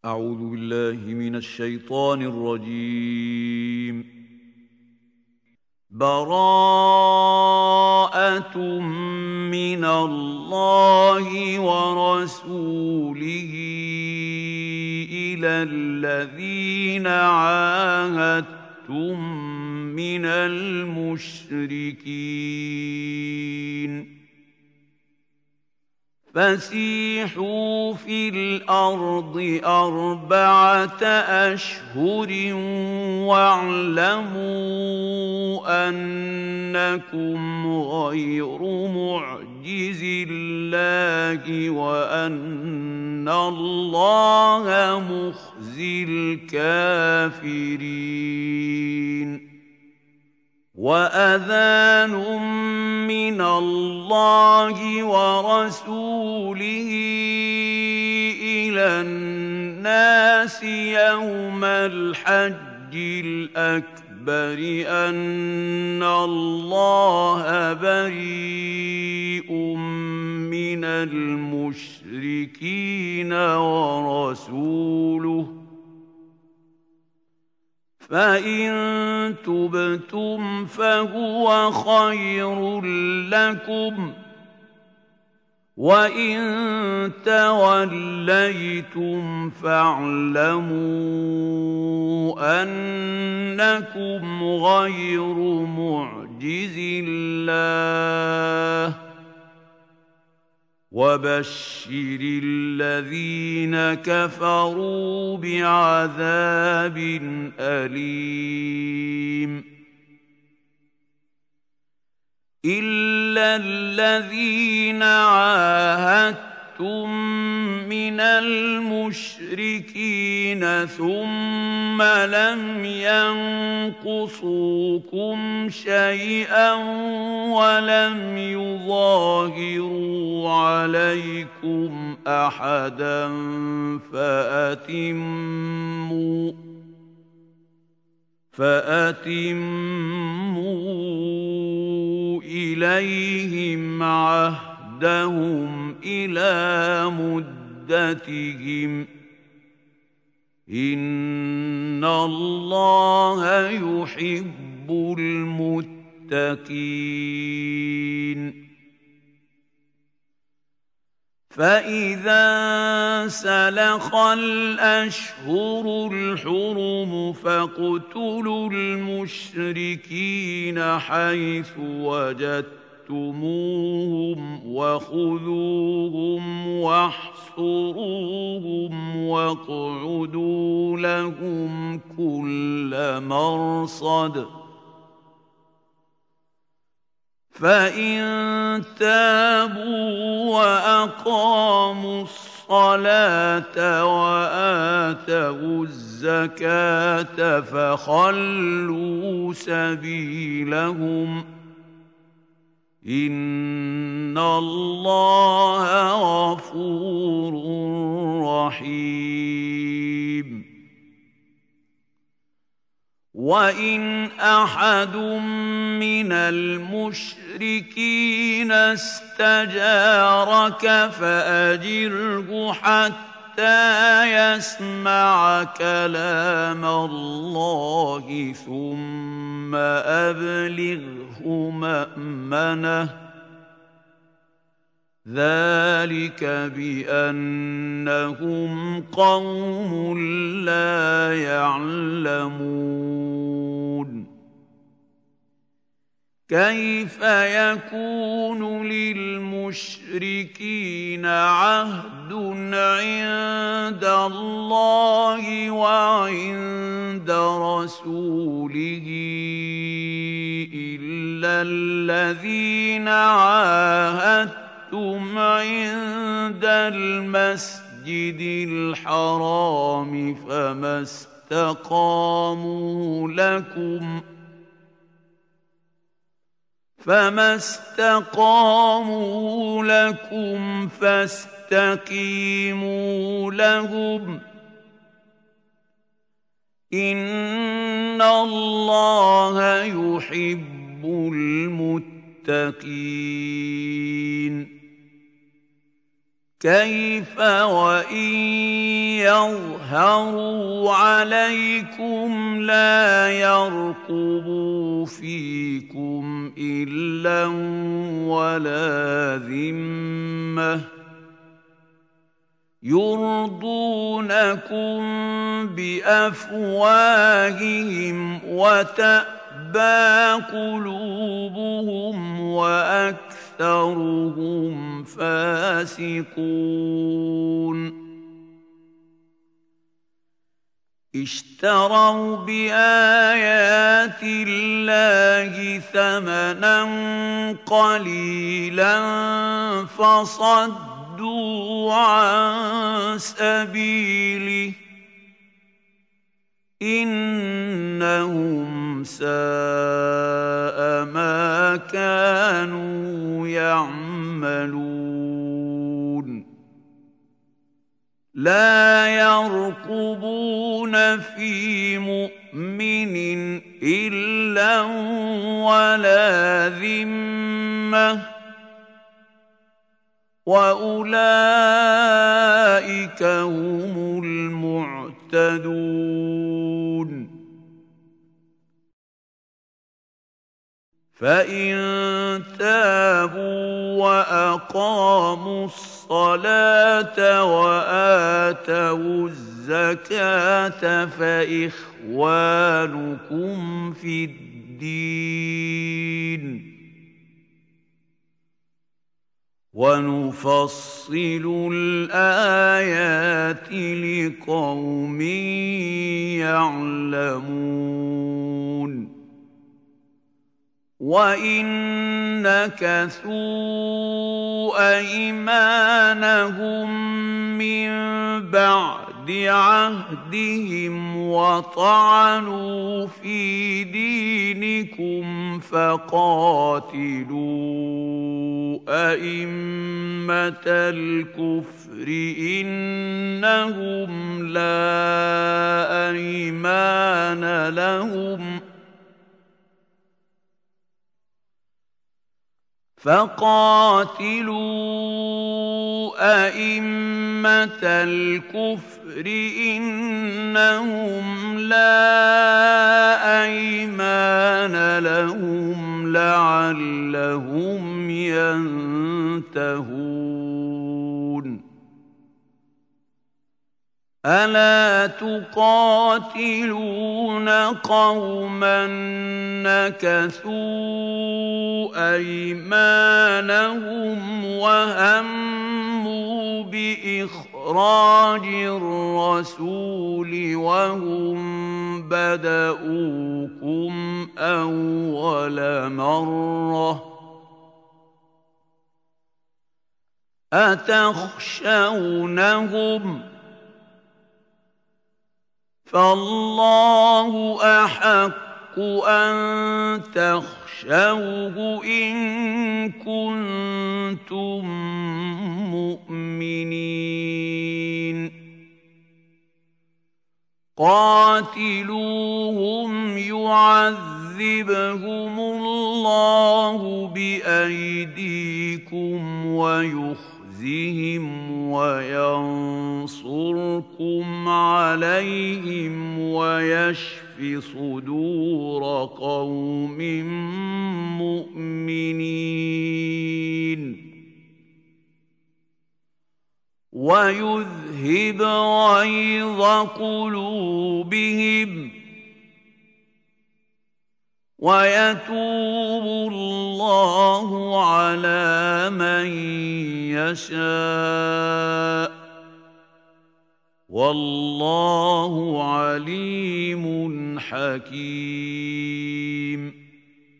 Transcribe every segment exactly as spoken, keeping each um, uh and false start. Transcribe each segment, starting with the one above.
أعوذ بالله من الشيطان الرجيم. براءة من الله ورسوله إلى الذين عاهدتم من المشركين فسيحوا في الأرض أربعة أشهر واعلموا أنكم غير معجز الله وأن الله مخزي الكافرين. وأذان من الله ورسوله إلى الناس يوم الحج الأكبر أن الله بريء من المشركين ورسوله فإن تبتم فهو خير لكم وإن توليتم فاعلموا أنكم غير معجز الله وبشر الذين كفروا بعذاب أليم. إلا الذين عاهدتم من المشركين ثم لم ينقصوكم شيئا ولم يظاهروا عليكم أحدا فأتموا فأتموا إليهم عهدهم إلى مدتهم إن الله يحب المتقين. فإذا سلخ الأشهر الحرم فاقتلوا المشركين حيث وجدتموهم وخذوهم واحصروهم واقعدوا لهم كل مرصد فإن تابوا وأقاموا الصلاة وآتوا الزكاة فخلوا سبيلهم إن الله غفور رحيم. وإن أحد من المشركين استجارك فأجره حتى يسمع كلام الله ثم أبلغه مأمنه ذلك بأنهم قوم لا يعلمون. كيف يكون للمشركين عهد عند الله وعند رسوله إلا الذين عاهدتم عند المسجد الحرام فما استقاموا لكم فما استقاموا لكم فاستقيموا لهم إن الله يحب المتقين. كيف وإن يظهروا عليكم لا يرقبوا فيكم إلا ولا ذمة يرضونكم بأفواههم وتأبى قلوبهم وأكثرهم فاسقون اشتروا بآيات الله ثمنا قليلا فصدوا عن سبيله إنهم ساء ما كانوا يعملون لا يرقبون في مؤمن إلا ولا ذمة وأولئك هم المعتدون فإن تابوا وأقاموا الصلاة وآتوا الزكاة فإخوانكم في الدين ونفصل الآيات لقوم يعلمون وإن نكثوا أيمانهم من بعد عهدهم وطعنوا في دينكم فقاتلوا أئمة الكفر إنهم لا أيمان لهم فقاتلوا أئمة الكفر إنهم لا أيمان لهم لعلهم ينتهون ألا تقاتلون قوما نكثوا أيمانهم وهموا بإخراج الرسول وهم بدؤوكم أول مرة أتخشونهم فالله أحق أن تخشوه إن كنتم مؤمنين قاتلوهم يعذبهم الله بأيديكم ويخرجهم وينصركم عليهم ويشف صدور قوم مؤمنين ويذهب غيظ قلوبهم ويتوب الله على من يشاء والله عليم حكيم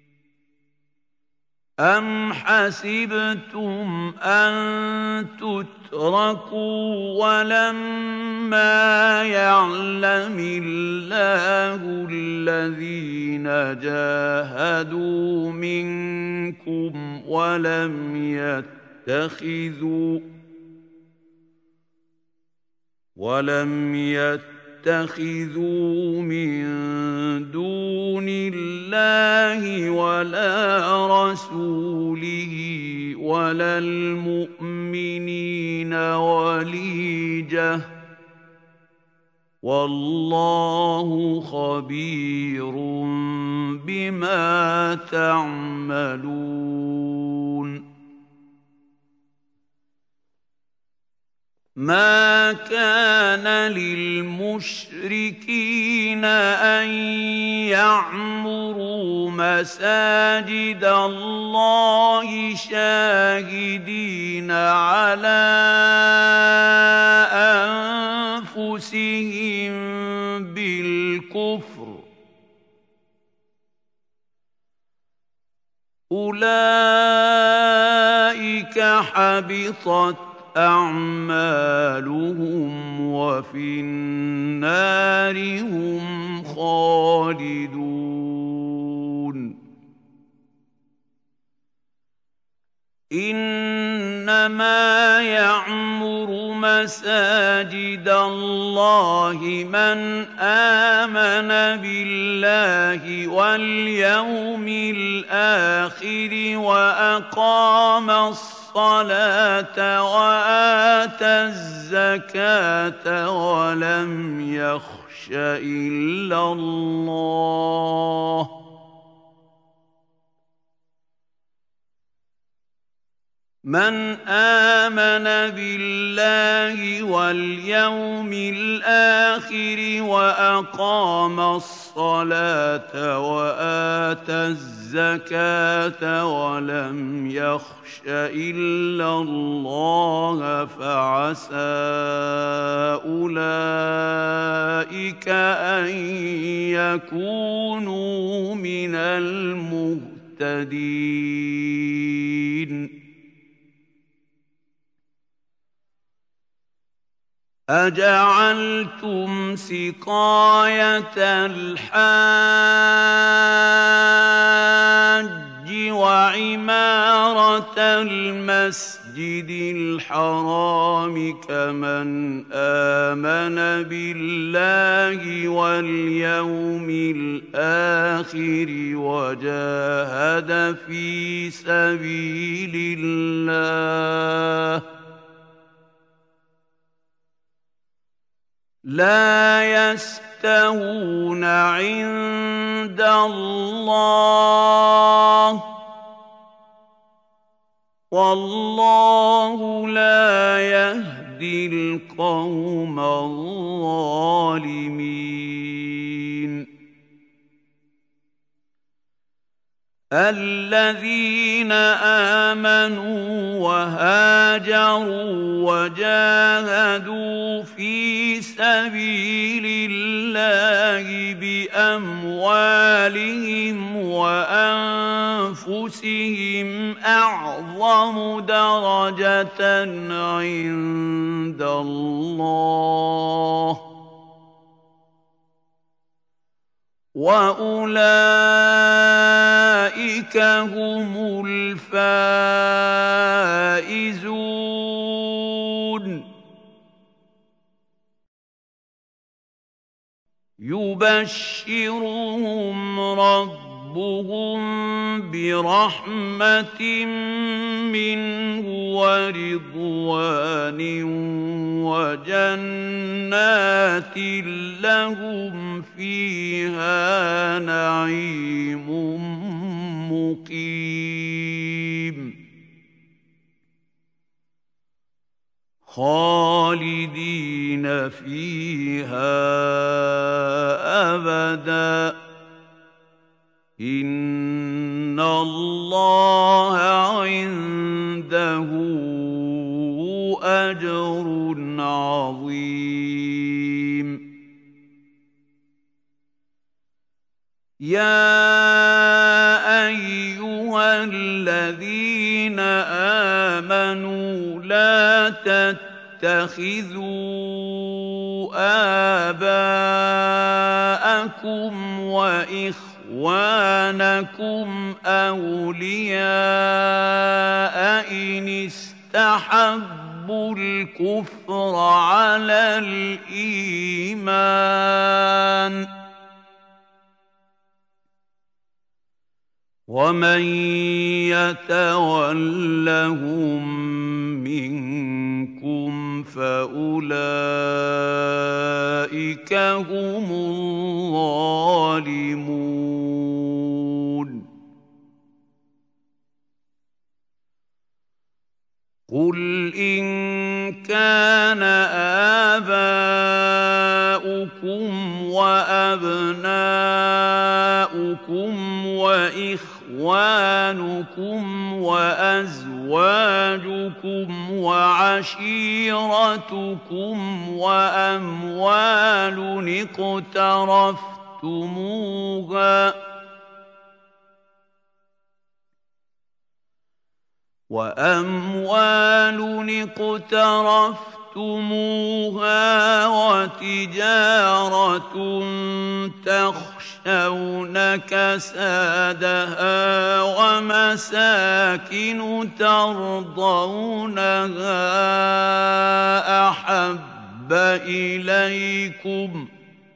أم حسبتم أن تتركوا ولما يعلم الله الذين جاهدوا منكم ولم يتخذوا ولم يتخذوا من دون الله ولا رسوله ولا المؤمنين وليجة والله خبير بما تعملون ما كان للمشركين أن يعمروا مساجد الله شاهدين على أنفسهم بالكفر أولئك حبطت أعمالهم وفي النار هم خالدون إنما يعمر مساجد الله من آمن بالله واليوم الآخر وأقام الصلاة الصلاة وآتى الزكاة ولم يخش إلا الله من آمن بالله واليوم الآخر وأقام الصلاة وآتى الزكاة ولم يخش إلا الله فعسى أولئك أن يكونوا من المهتدين أجعلتم سقاية الحاج وعمارة المسجد الحرام كمن آمن بالله واليوم الآخر وجاهد في سبيل الله لا يستوون عند الله والله لا يهدي القوم الظالمين الذين آمنوا وهاجروا وجاهدوا في سبيل الله بأموالهم وأنفسهم أعظم درجة عند الله وأولئك هم الفائزون يبشرهم ربهم برحمة منه ورضوان وجنات لهم فيها نعيم مقيم خالدين فيها أبدا إن الله عنده أجر عظيم يا أيها الذين آمنوا لا تتخذوا آباءكم وإخوانكم أولياء إن استحبوا الكفر على الإيمان ومن يتولهم منكم فأولئك هم الظالمون قل إن كان آباؤكم وأبناؤكم وإخوانكم وأزواجكم وعشيرتكم وأموال اقترفتموها وأموال اقترفتموها وتجارة تخشون كسادها ومساكن ترضونها أحب إليكم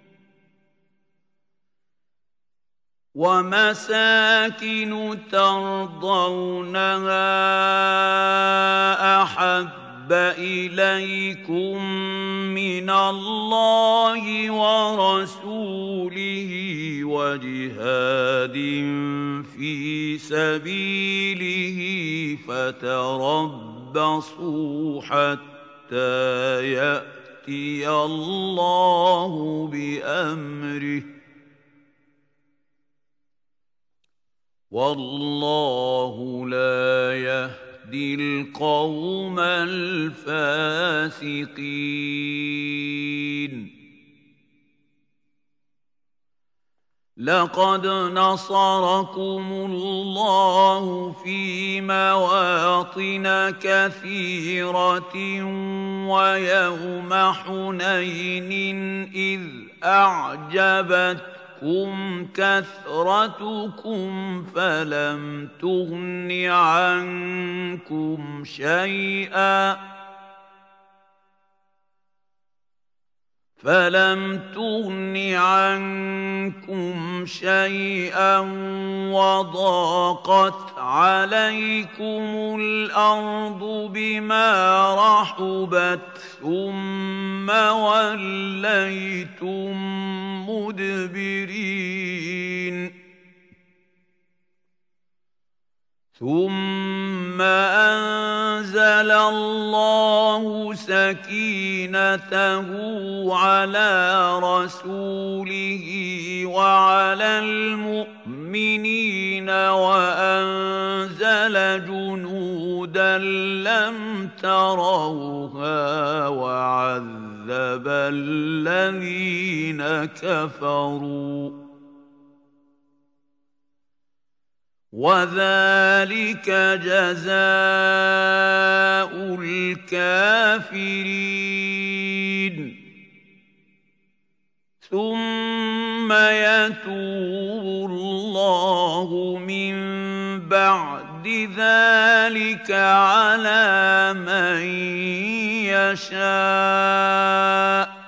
ومساكن ترضونها أحب إليكم من الله ورسوله وجهاد في سبيله فتربصوا حتى يأتي الله بأمره والله لا يهدي القوم الفاسقين لقد نصركم الله في مواطن كثيرة ويوم حنين إذ أعجبتكم كم كثرتكم فلم تغن عنكم شيئا فلم تغن عنكم شيئا وضاقت عليكم الأرض بما رحبت ثم وليتم مدبرين ثم أنزل الله سكينته على رسوله وعلى المؤمنين وأنزل جنودا لم تروها وعذب الذين كفروا وذلك جزاء الكافرين ثم يتوب الله من بعد ذلك على من يشاء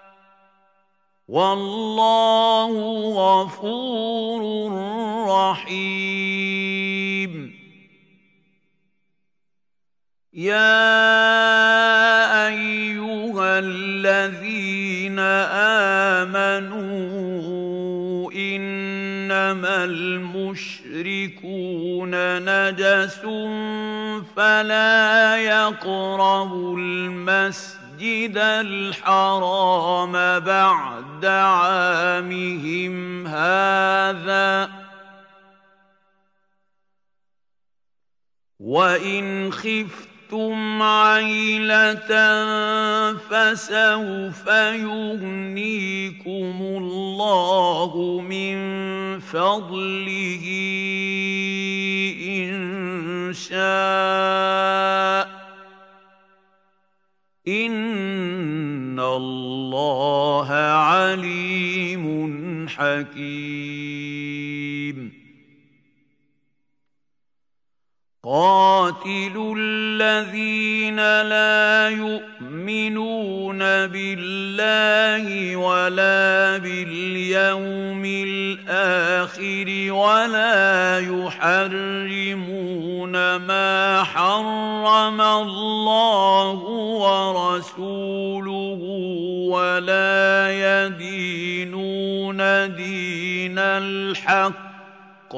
والله غفور رحيم يا أيها الذين آمنوا إنما المشركون نجس فلا يقربوا المسجد المسجد الحرام بعد عامهم هذا وإن خفتم عيلة فسوف يغنيكم الله من فضله إن شاء إن الله عليم حكيم قاتلوا الذين لا يؤمنون بالله ولا باليوم الآخر ولا يحرمون ما حرم الله ورسوله ولا يدينون دين الحق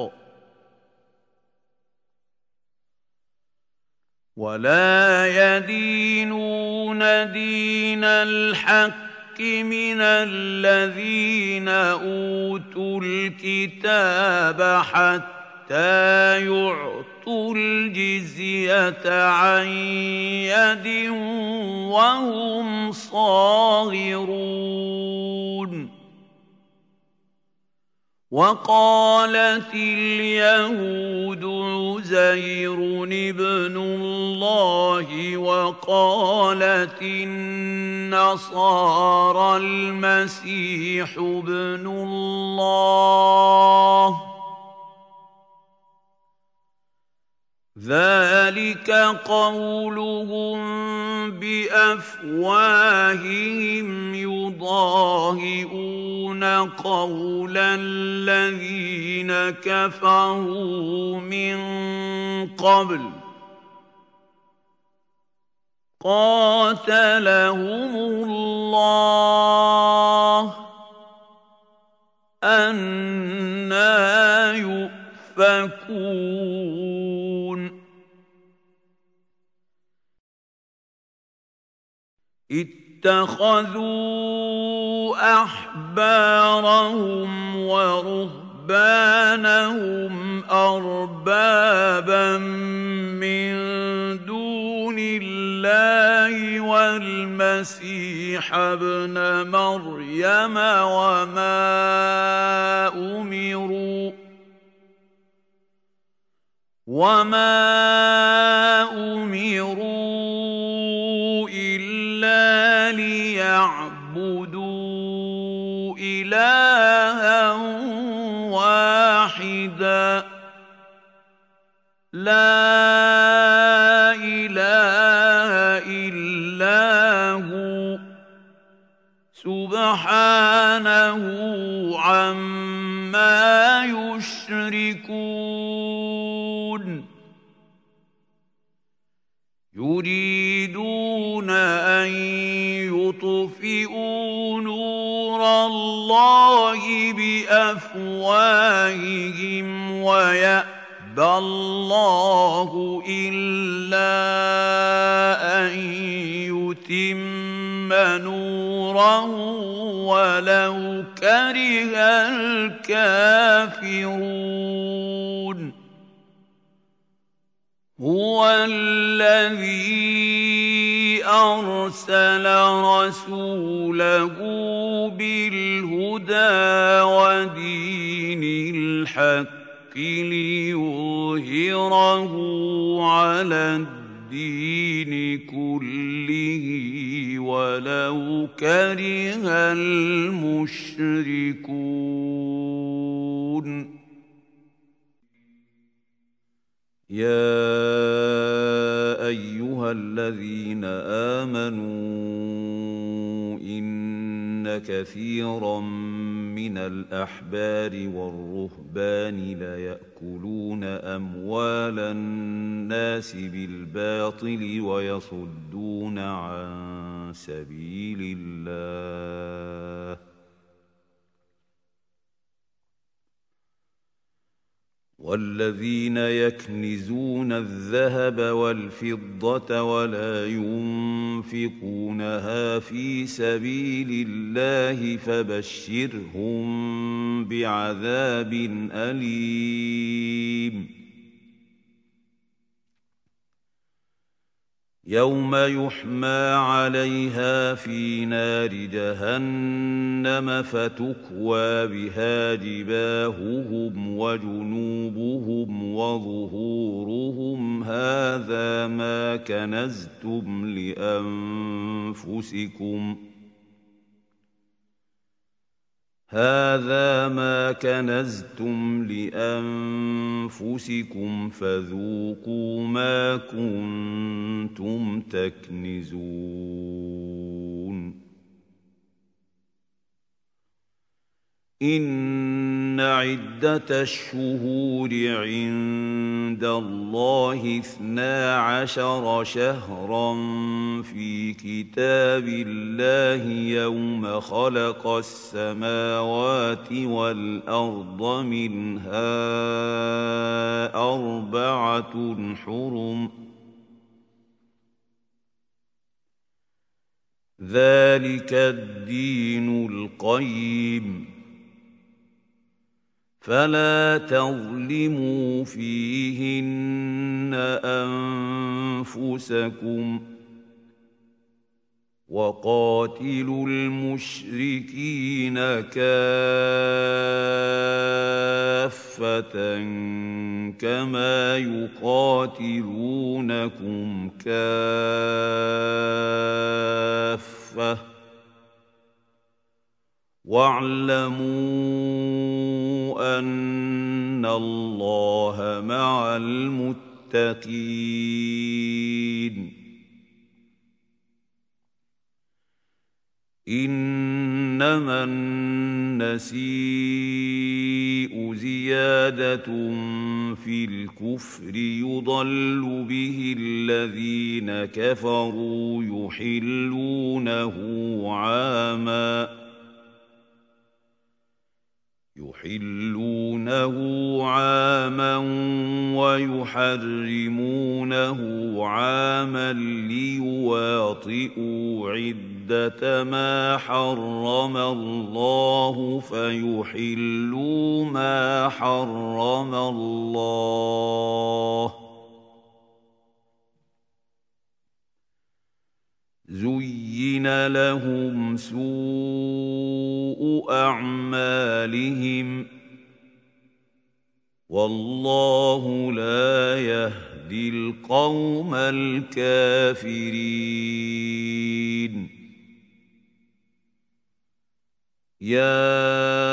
ولا يدينون دين الحق من الذين أوتوا الكتاب حتى يعطوا الجزية عن يد وهم صاغرون. وقالت اليهود عزير ابن الله وقالت النصارى المسيح ابن الله ذلك قولهم بأفواههم يضاهئون قول الذين كفروا من قبل قاتلهم الله أنى يؤفكون. اتخذوا أحبارهم ورهبانهم أربابا من دون الله والمسيح ابن مريم وما أمروا وما أمروا إلا ليعبدوا إلها واحدا لا إله إلا هو سبحانه عما يشركون. يريدون أن يطفئوا نور الله بأفواههم ويأبى الله إلا أن يتم نوره ولو كره الكافرون. هو الذي أرسل رسوله بالهدى ودين الحق ليظهره على الدين كله ولو كره المشركون. يا أيها الذين آمنوا إن كثيرا من الأحبار والرهبان ليأكلون أموال الناس بالباطل ويصدون عن سبيل الله والذين يكنزون الذهب والفضة ولا ينفقونها في سبيل الله فبشرهم بعذاب أليم. يوم يحمى عليها في نار جهنم فتكوى بها جباههم وجنوبهم وظهورهم هذا ما كنزتم لأنفسكم هذا ما كنزتم لأنفسكم فذوقوا ما كنتم تكنزون إن عدة الشهور عند الله اثنا عشر شهرا في كتاب الله يوم خلق السماوات والأرض منها أربعة حرم ذلك الدين القيم فلا تظلموا فيهن أنفسكم وقاتلوا المشركين كافة كما يقاتلونكم كافة واعلموا أن الله مع المتقين إنما النسيء زيادة في الكفر يضل به الذين كفروا يحلونه عاماً يحلونه عاما ويحرمونه عاما ليواطئوا عدة ما حرم الله فيحلوا ما حرم الله زين لهم سوء أعمالهم والله لا يهدي القوم الكافرين يا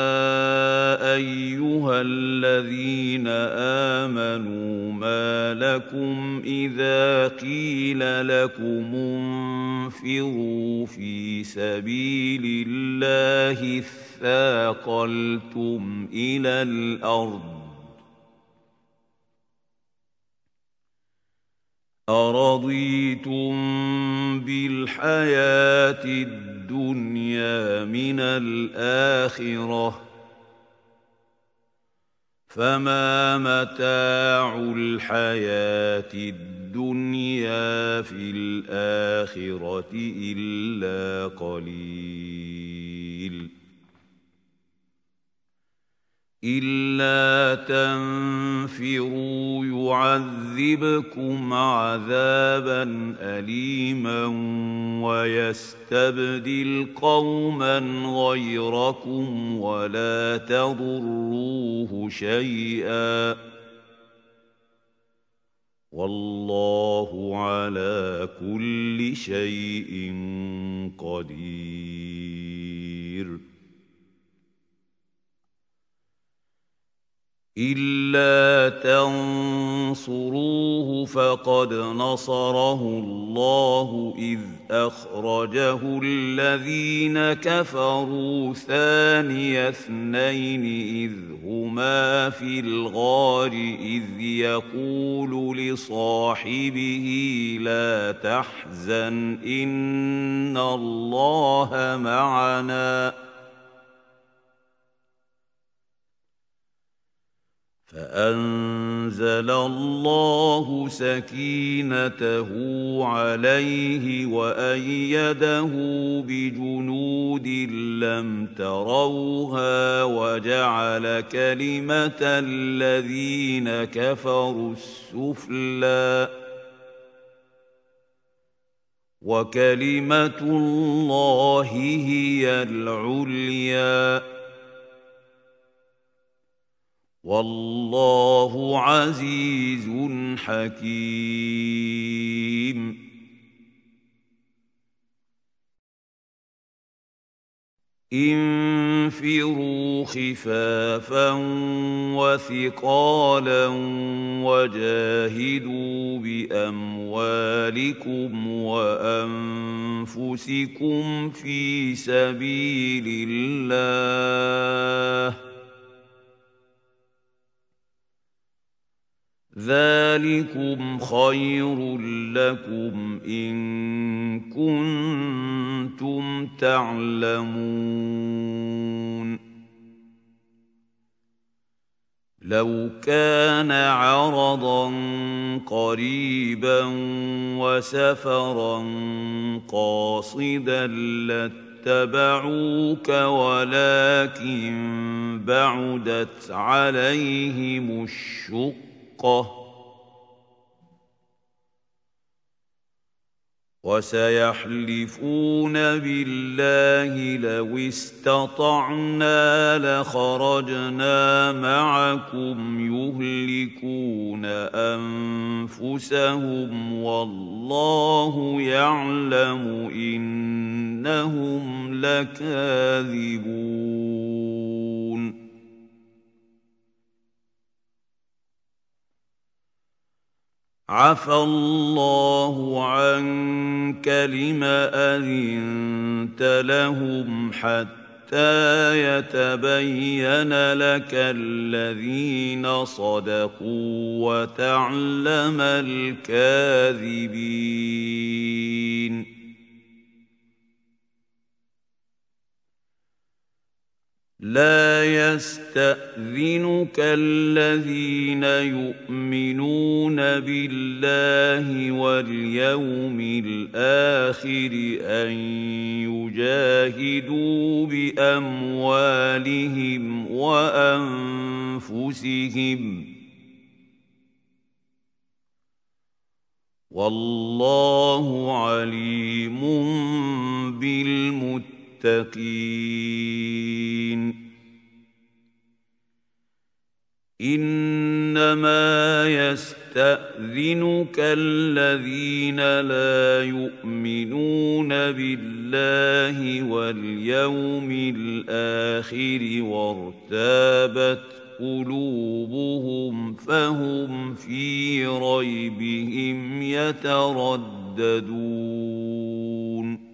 أيها الذين آمنوا ما لكم إذا قيل لكم انفروا في سبيل الله اثاقلتم إلى الأرض أرضيتم بالحياة الدنيا من الآخرة فما متاع الحياة الدنيا في الآخرة إلا قليل إلا تنفروا يعذبكم عذابا أليما ويستبدل قوما غيركم ولا تضروه شيئا والله على كل شيء قدير إلا تنصروه فقد نصره الله إذ أخرجه الذين كفروا ثاني اثنين إذ هما في الغار إذ يقول لصاحبه لا تحزن إن الله معنا فأنزل الله سكينته عليه وأيده بجنود لم تروها وجعل كلمة الذين كفروا السفلى وكلمة الله هي العليا والله عزيز حكيم انفروا خفافا وثقالا وجاهدوا بأموالكم وأنفسكم في سبيل الله ذلكم خير لكم إن كنتم تعلمون لو كان عرضا قريبا وسفرا قاصدا لاتبعوك ولكن بعدت عليهم الشقة وسيحلفون بالله لو استطعنا لخرجنا معكم يهلكون أنفسهم والله يعلم إنهم لكاذبون عفى الله عنك لم أذنت لهم حتى يتبين لك الذين صدقوا وتعلم الكاذبين لا يستأذنك الذين يؤمنون بالله واليوم الآخر أن يجاهدوا بأموالهم وأنفسهم والله عليم بالمتقين إنما يستأذنك الذين لا يؤمنون بالله واليوم الآخر وارتابت قلوبهم فهم في ريبهم يترددون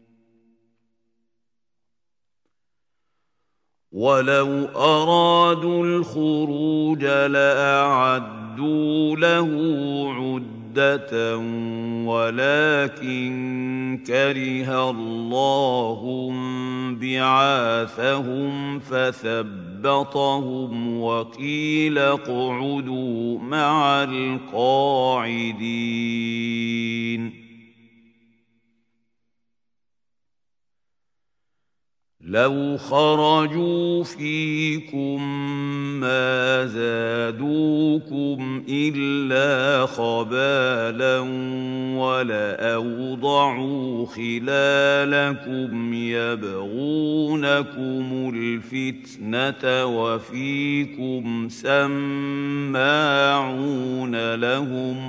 ولو أرادوا الخروج لأعدوا له عدة ولكن كره الله بعاثهم فثبطهم وقيل اقعدوا مع القاعدين لو خرجوا فيكم ما زادوكم إلا خبالا ولأوضعوا خلالكم يبغونكم الفتنة وفيكم سماعون لهم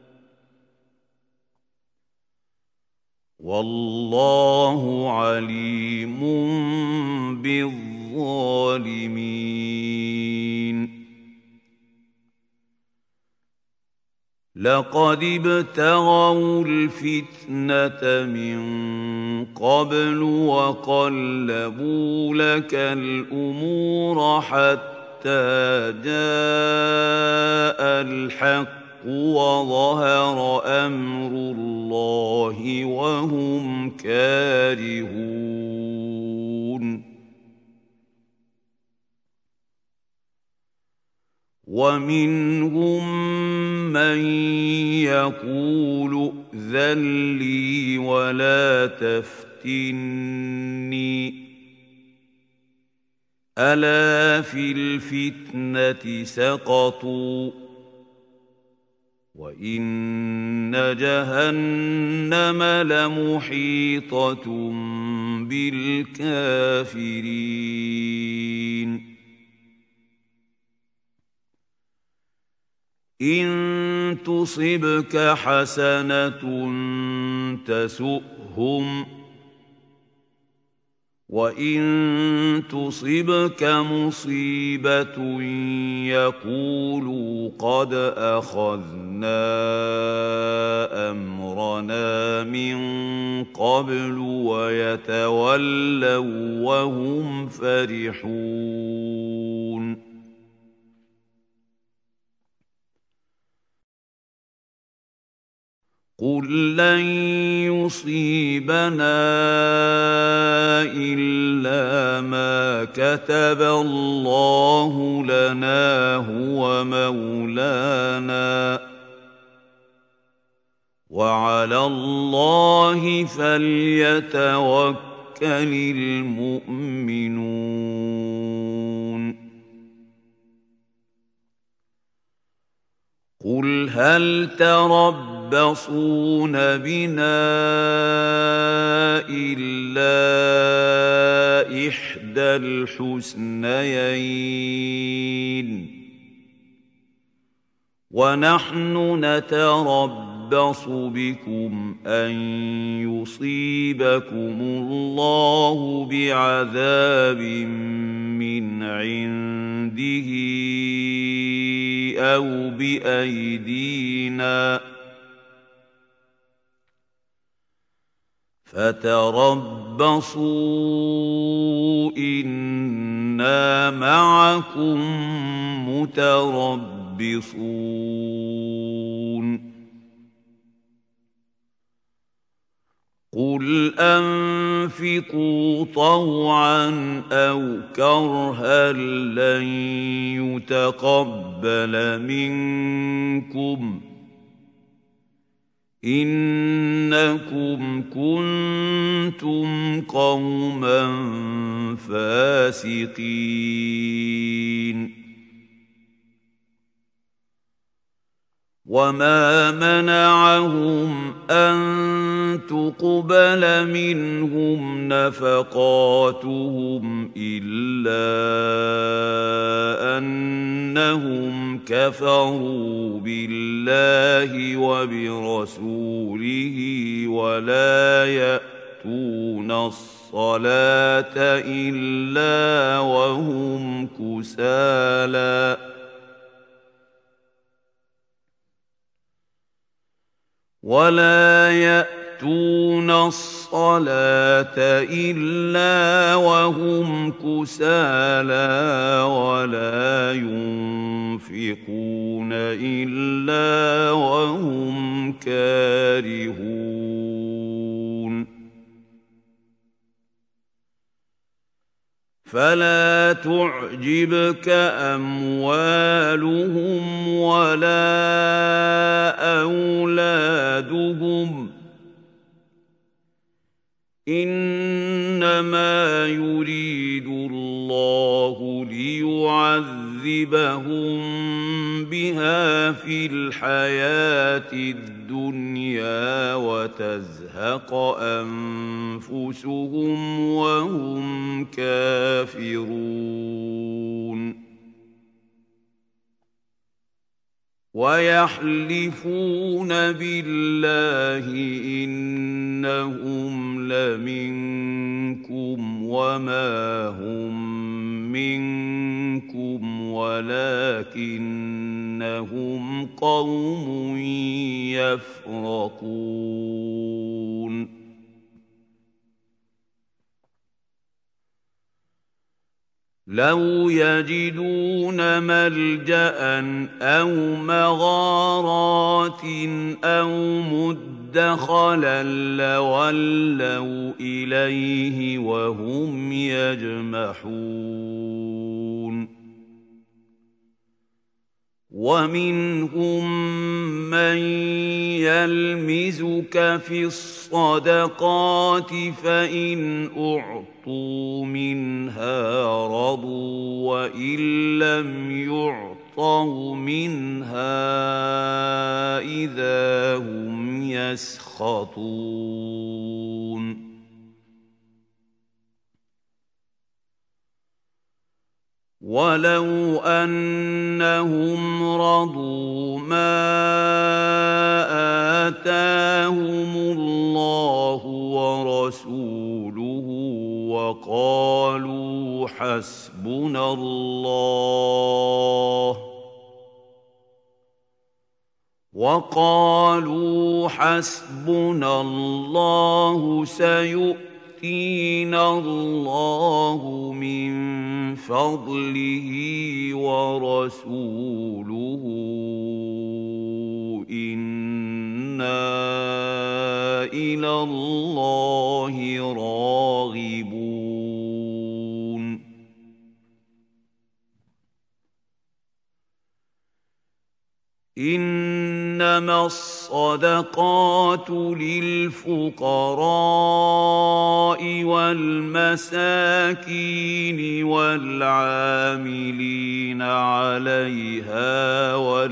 والله عليم بالظالمين لقد ابتغوا الفتنة من قبل وقلبوا لك الأمور حتى جاء الحق وظهر أمر الله وهم كارهون ومنهم من يقول ائذن لي ولا تفتني ألا في الفتنة سقطوا وإن جهنم لمحيطة بالكافرين إن تصبك حسنة تسؤهم وَإِن تُصِبْكَ مُصِيبَةٌ يَقُولُوا قَدْ أَخَذْنَا أَمْرَنَا مِن قَبْلُ وَيَتَوَلَّوا وَّهُمْ فَرِحُونَ قُل لَّن يُصِيبَنَا إِلَّا مَا كَتَبَ اللَّهُ لَنَا هُوَ مَوْلَانَا ۚ وَعَلَى اللَّهِ فَلْيَتَوَكَّلِ الْمُؤْمِنُونَ قُلْ هَلْ تَرَبَّصُونَ بِنَا إِلَّا إِحْدَى الْحُسْنَيَيْنِ ۖ وَنَحْنُ نَتَرَبَّصُ بِكُمْ أَن يُصِيبَكُمُ اللَّهُ بِعَذَابٍ مِّنْ عِندِهِ أَوْ بِأَيْدِينَا ۖ فَتَرَبَّصُوا إِنَّا مَعَكُم مُّتَرَبِّصُونَ قُلْ أَنفِقُوا طَوْعًا أَوْ كَرْهًا لَّن يُتَقَبَّلَ مِنكُمْ إِنَّكُمْ كُنتُمْ قَوْمًا فَاسِقِينَ وَمَا مَنَعَهُمْ أَن تُقْبَلَ مِنْهُمْ نَفَقَاتُهُمْ إِلَّا أَنَّهُمْ كَفَرُوا بِاللَّهِ وَبِرَسُولِهِ وَلَا يَأْتُونَ الصَّلَاةَ إِلَّا وَهُمْ كُسَالَىٰ وَلَا يَأْتُونَ الصَّلَاةَ إِلَّا وَهُمْ كُسَالَىٰ وَلَا يُنفِقُونَ إِلَّا وَهُمْ كَارِهُونَ فَلَا تُعْجِبْكَ أَمْوَالُهُمْ وَلَا أَوْلَادُهُمْ ۚ إِنَّمَا يُرِيدُ اللَّهُ لِيُعَذِّبَهُم بِهَا فِي الْحَيَاةِ الدُّنْيَا وَتَزْهَقَ أَنفُسُهُمْ وَهُمْ كَافِرُونَ وَيَحْلِفُونَ بِاللَّهِ إِنَّهُمْ لَمِنكُمْ وَمَا هُم مِّنكُمْ وَلَٰكِنَّهُمْ قَوْمٌ يَفْرَقُونَ لَوْ يَجِدُونَ مَلْجَأً أَوْ مَغَارَاتٍ أَوْ مُدَّخَلًا لَّوَلَّوْا إِلَيْهِ وَهُمْ يَجْمَحُونَ وَمِنْهُم مَّن يَلْمِزُكَ فِي الصَّدَقَاتِ فَإِنْ أُعْطُوا مِنْهَا رَضُوا وَإِن لَّمْ يُعْطَوْا مِنْهَا إِذَا هُمْ يَسْخَطُونَ وَلَوْ أَنَّهُمْ رَضُوا مَا آتَاهُمُ اللَّهُ وَرَسُولُهُ وقالوا حسبنا الله وقالوا حسبنا الله سيؤتينا الله من فضله ورسوله إنا إلى الله راغبون إنما الصدقات للفقراء والمساكين والعاملين عليها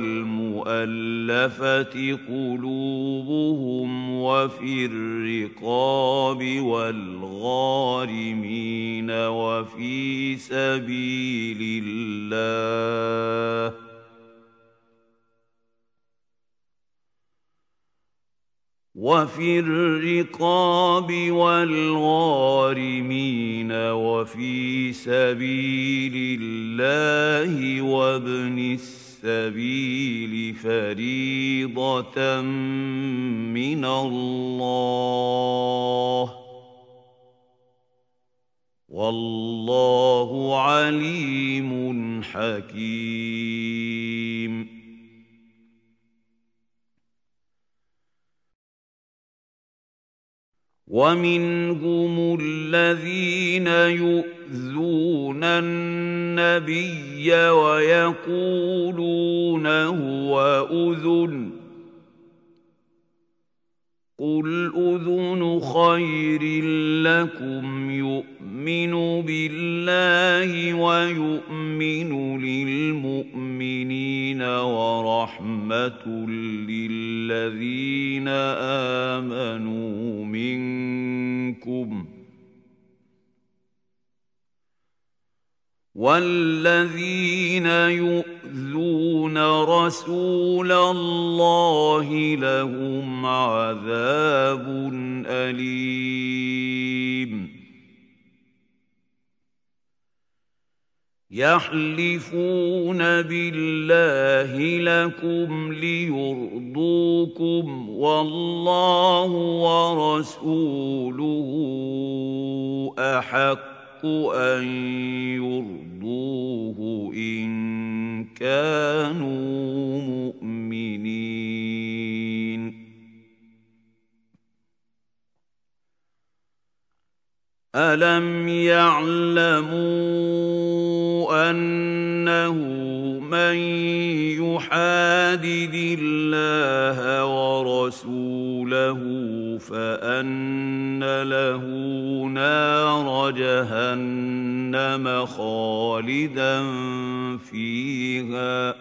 والمؤلفة قلوبهم وفي الرقاب والغارمين وفي سبيل الله وفي الرقاب والغارمين وفي سبيل الله وابن السبيل فريضة من الله والله عليم حكيم ومنهم الذين يؤذون النبي ويقولون هو أذن قل أذن خير لكم يؤمن بالله ويؤمن للمؤمنين ورحمة للذين آمنوا منكم والذين يؤذون رسول الله لهم عذاب أليم يحلفون بالله لكم ليرضوكم والله ورسوله أحق أن يرضوه إن كانوا مؤمنين ألم يعلموا أنه من يحادد الله ورسوله فأن له نار جهنم خالدا فيها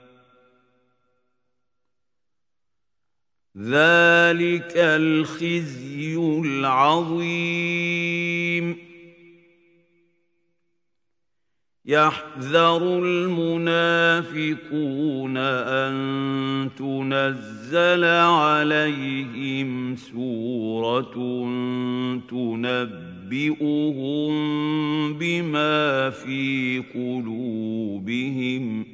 ذلك الخزي العظيم يحذر المنافقون أن تنزل عليهم سورة تنبئهم بما في قلوبهم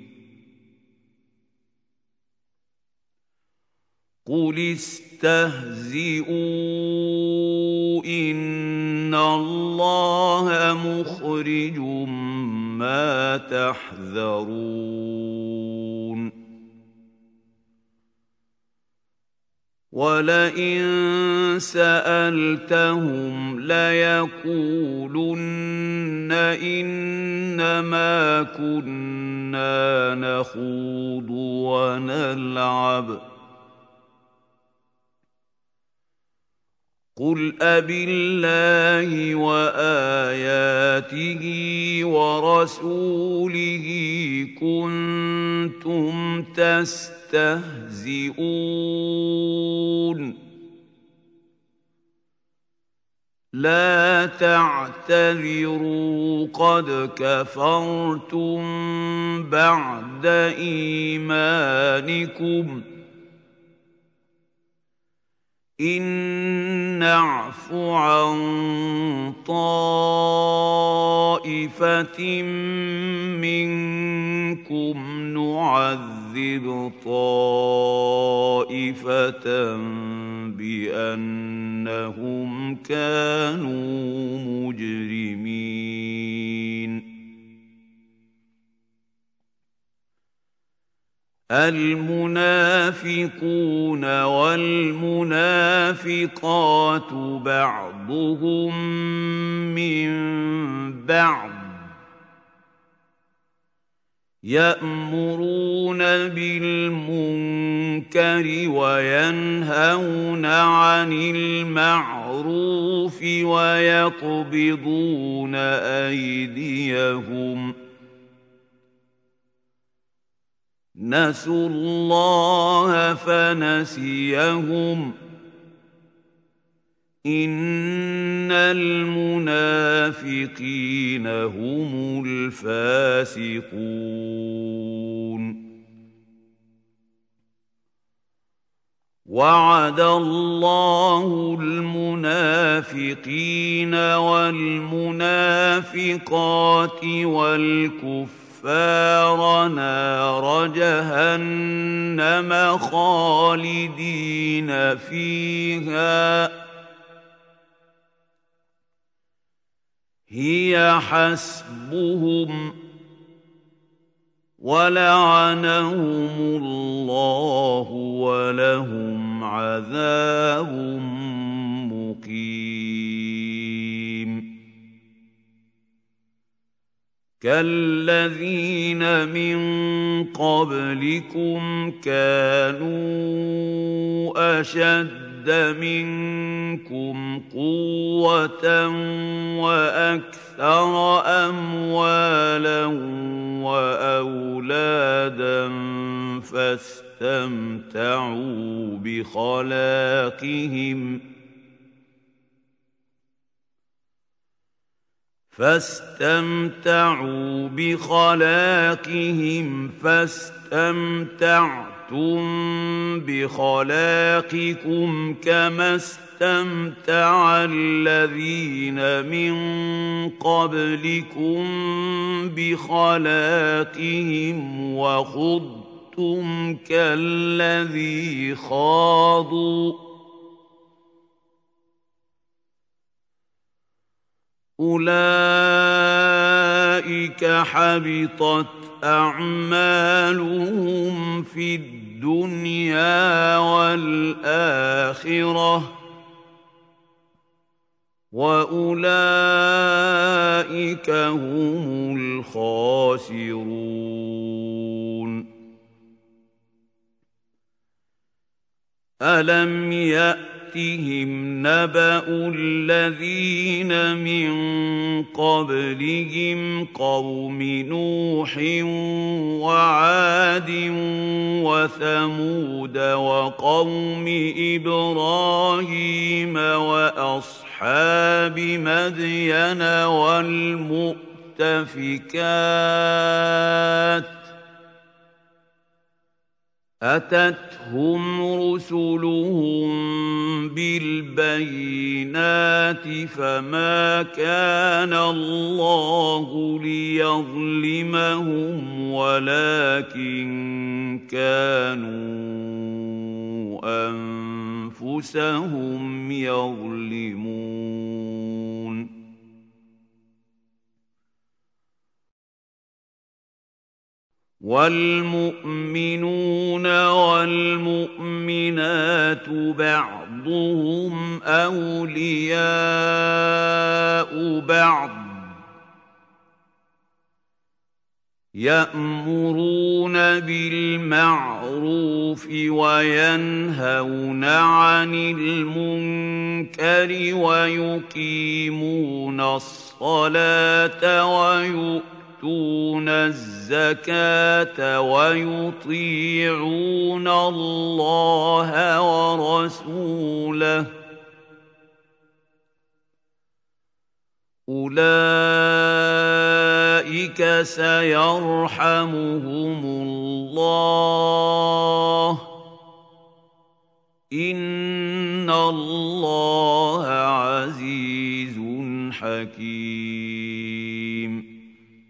قل استهزئوا إن الله مخرج ما تحذرون ولئن سألتهم ليقولن إنما كنا نخوض ونلعب قل أبالله وآياته ورسوله كنتم تستهزئون لا تعتذروا قد كفرتم بعد إيمانكم إن نعف عن طائفة منكم نعذب طائفة بأنهم كانوا مجرمين المنافقون والمنافقات بعضهم من بعض يأمرون بالمنكر وينهون عن المعروف ويقبضون أيديهم نسوا الله فنسيهم إن المنافقين هم الفاسقون وعد الله المنافقين والمنافقات والكفار الكفار نار جهنم خالدين فيها هي حسبهم ولعنهم الله ولهم عذاب مقيم كالذين من قبلكم كانوا أشد منكم قوة وأكثر أموالا وأولادا فاستمتعوا بخلاقهم فاستمتعوا بخلاقهم فاستمتعتم بخلاقكم كما استمتع الذين من قبلكم بخلاقهم وخضتم كالذي خاضوا أولئك حبطت أعمالهم في الدنيا والآخرة وأولئك هم الخاسرون ألم يأتهم نبأ الذين من قبلهم قوم نوح وعاد وثمود وقوم إبراهيم وأصحاب مدين والمؤتفكات أتتهم رسلهم بالبينات فما كان الله ليظلمهم ولكن كانوا أنفسهم يظلمون والمؤمنون والمؤمنات بعضهم أولياء بعض يأمرون بالمعروف وينهون عن المنكر ويقيمون الصلاة ويؤمنون يؤتون الزكاة ويطيعون الله ورسوله أولئك سيرحمهم الله إن الله عزيز حكيم.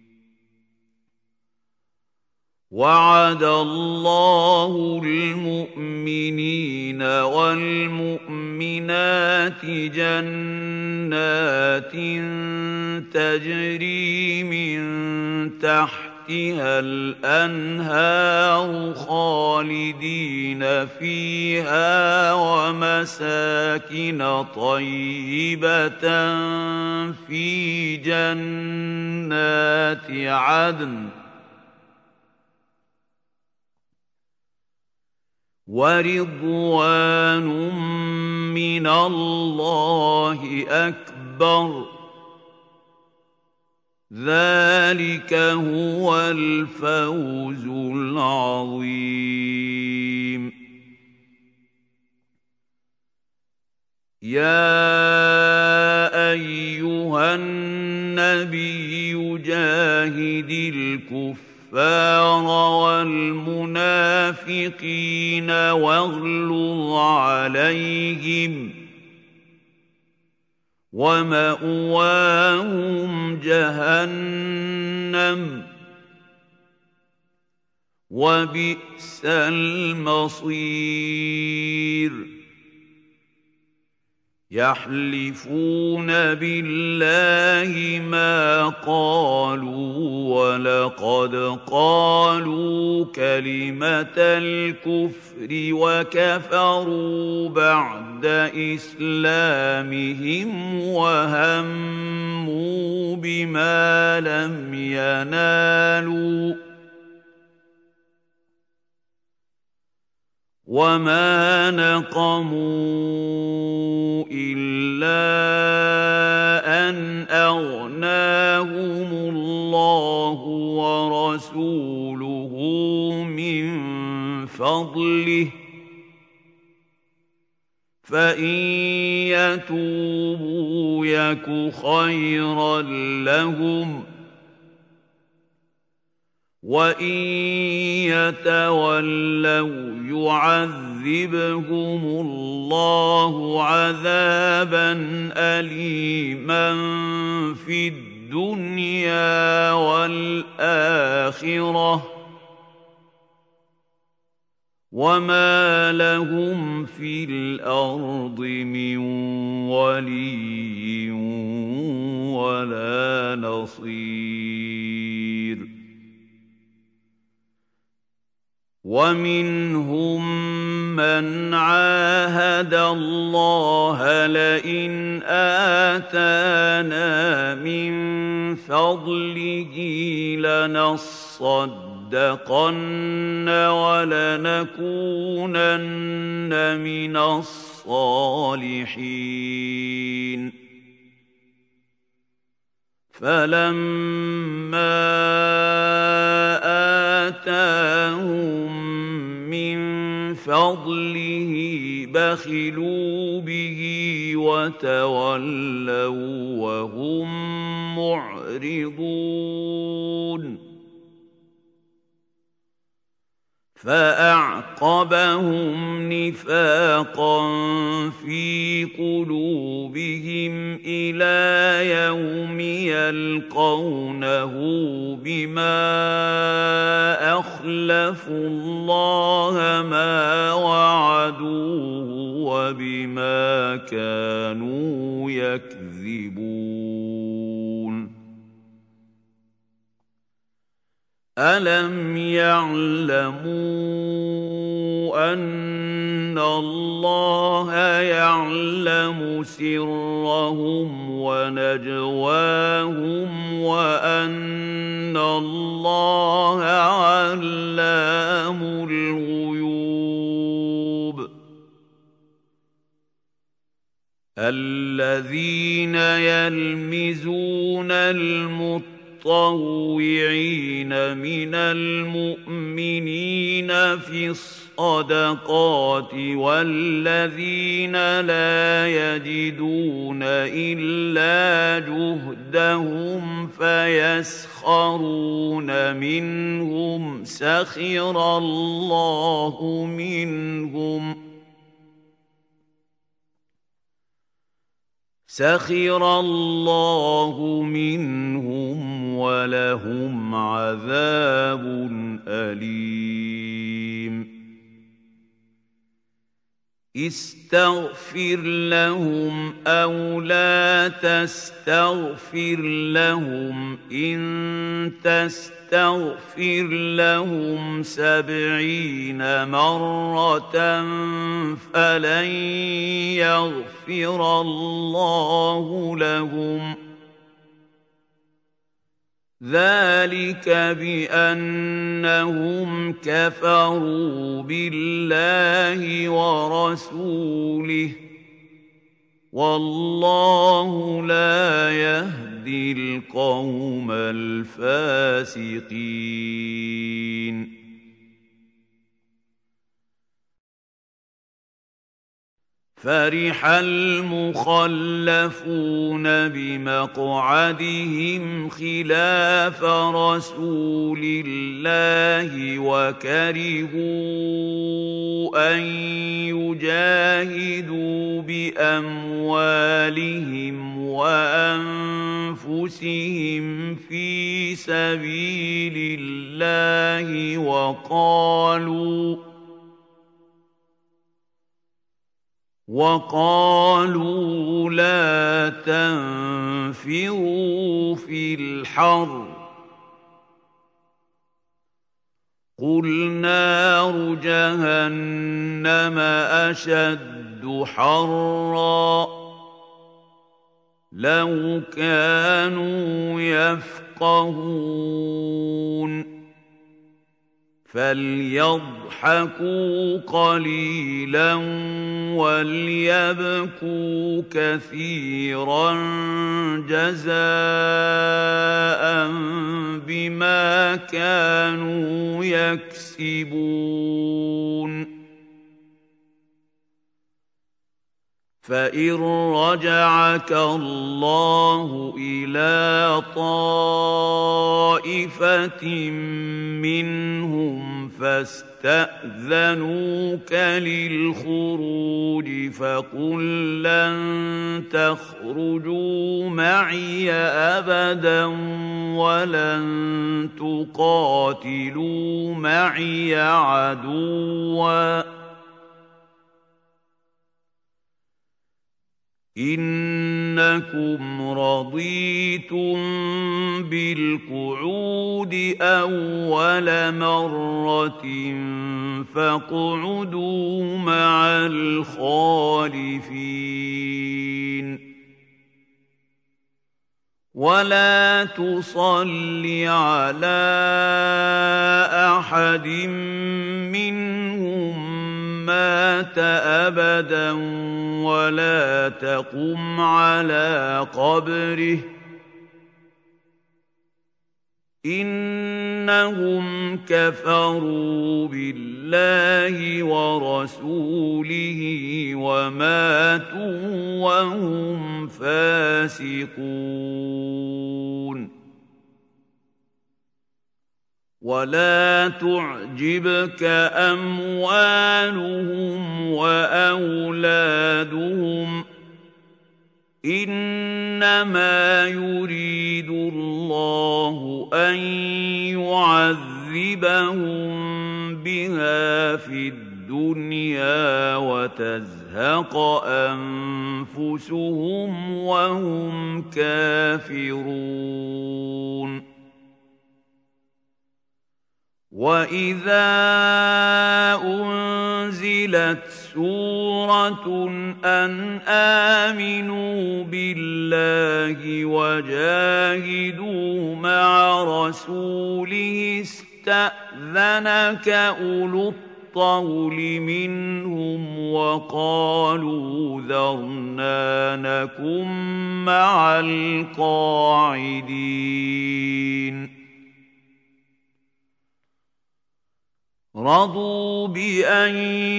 وعد الله المؤمنين والمؤمنات جنات تجري من تحتها الأنهار خالدين فيها ومساكن طيبة في جنات عدن ورضوان من الله أكبر ذلك هو الفوز العظيم. يا أيها النبي جاهد الكفار والمنافقين واغلظ عليهم ومأواهم جهنم وبئس المصير. يحلفون بالله ما قالوا ولقد قالوا كلمة الكفر وكفروا بعد إسلامهم وهموا بما لم ينالوا وما نقموا إلا أن أغناهم الله ورسوله من فضله فإن يتوبوا يك خيرا لهم وإن يتولوا يعذبهم الله عذابا أليما في الدنيا والآخرة وما لهم في الأرض من ولي ولا نصير. ومنهم من عاهد الله لئن آتانا من فضله لنصدقن ولنكونن من الصالحين. فلما آتاهم من فضله بخلوا به وتولوا وهم معرضون. فأعقبهم نفاقا في قلوبهم إلى يوم يلقونه بما أخلفوا الله ما وعدوه وبما كانوا يكذبون. ألم يعلموا أن الله يعلم سرهم ونجواهم وأن الله علام الغيوب. الذين يلمزون المتقين المتطوعين من المؤمنين في الصدقات والذين لا يجدون إلا جهدهم فيسخرون منهم سخر الله منهم سخر الله منهم ولهم عذاب أليم استغفر لهم أو لا تستغفر لهم إن تستغفر لهم سبعين مرة فلن يغفر الله لهم ذلك بأنهم كفروا بالله ورسوله والله لا يهدي القوم الفاسقين فرح المخلفون بمقعدهم خلاف رسول الله وكرهوا أن يجاهدوا بأموالهم وأنفسهم في سبيل الله وقالوا وقالوا لا تنفروا في الحر قل نار جهنم أشد حرا لو كانوا يفقهون فليضحكوا قليلا وليبكوا كثيرا جزاء بما كانوا يكسبون فإن رجعك الله إلى طائفة منهم فاستأذنوك للخروج فقل لن تخرجوا معي أبدا ولن تقاتلوا معي عدوا إنكم رضيتم بالقعود أول مرة فاقعدوا مع الخالفين ولا تصل على أحد منهم مات أبدا ولا تقم على قبره إنهم كفروا بالله ورسوله وماتوا وهم فاسقون ولا تعجبك أموالهم وأولادهم إنما يريد الله أن يعذبهم بها في الدنيا وتزهق أنفسهم وهم كافرون وَإِذَا أُنزِلَتْ سُورَةٌ أَنْ آمِنُوا بِاللَّهِ وَجَاهِدُوا مَعَ رَسُولِهِ اسْتَأْذَنَكَ أُولُو الطَّوْلِ مِنْهُمْ وَقَالُوا ذَرْنَا نَكُن مَّعَ الْقَاعِدِينَ رضوا بأن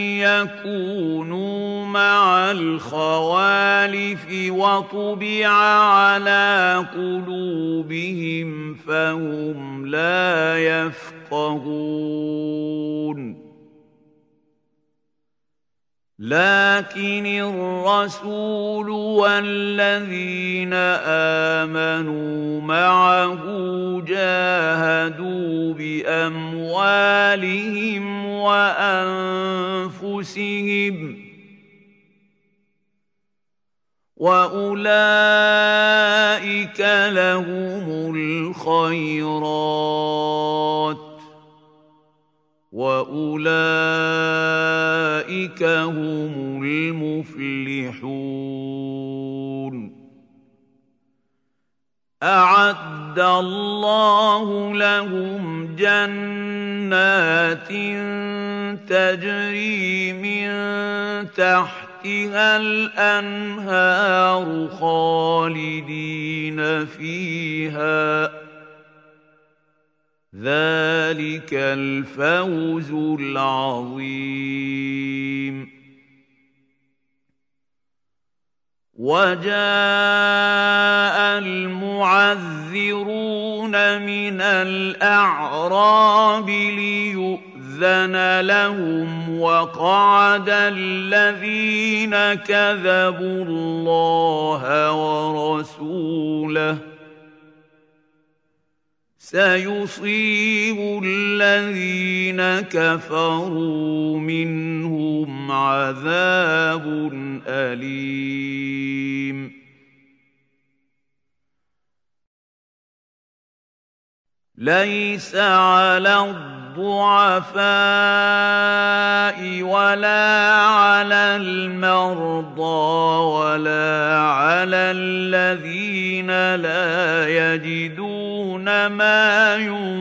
يكونوا مع الخوالف وطبع على قلوبهم فهم لا يفقهون لكن الرسول والذين آمنوا معه جاهدوا بأموالهم وأنفسهم وأولئك لهم الخيرات وأولئك هم المفلحون أعد الله لهم جنات تجري من تحتها الأنهار خالدين فيها ذلك الفوز العظيم وجاء المعذرون من الأعراب ليؤذن لهم وقعد الذين كذبوا الله ورسوله سيصيب الذين كفروا منهم عذاب أليم ليس على الضعفاء ولا على المرضى ولا على الذين لا يجدون ما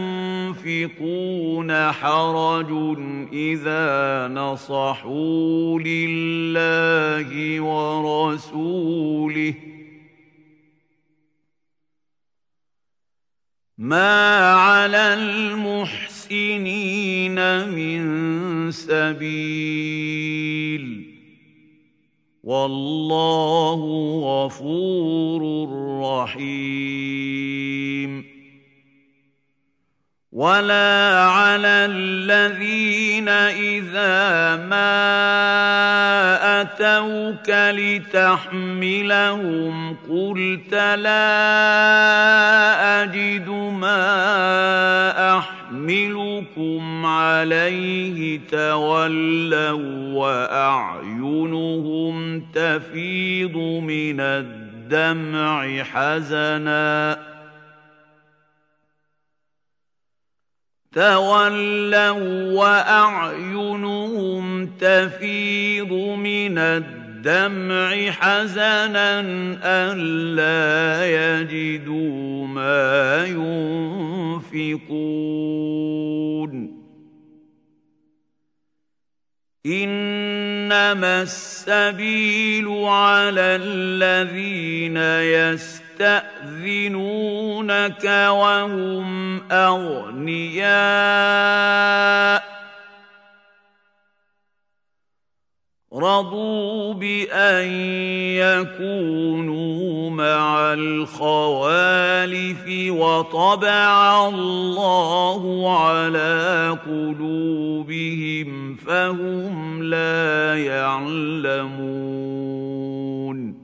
ينفقون حرج إذا نصحوا لله ورسوله ما على المحسنين من سبيل والله غفور رحيم ولا على الذين إذا ما أتوك لتحملهم قلت لا أجد ما أحملكم عليه تولوا وأعينهم تفيض من الدمع حزناً تولوا وأعينهم تفيض من الدمع حزنا ألا يجدوا ما ينفقون إنما السبيل على الذين يستأذنونك وهم أغنياء رضوا بأن يكونوا مع الخوالف وطبع الله على قلوبهم فهم لا يعلمون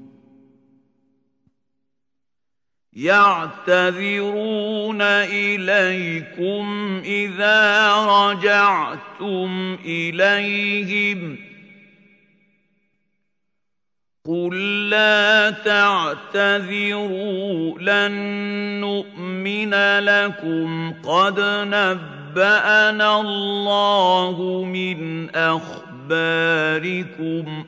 يعتذرون إليكم إذا رجعتم إليهم قل لا تعتذروا لن نؤمن لكم قد نبأنا الله من أخباركم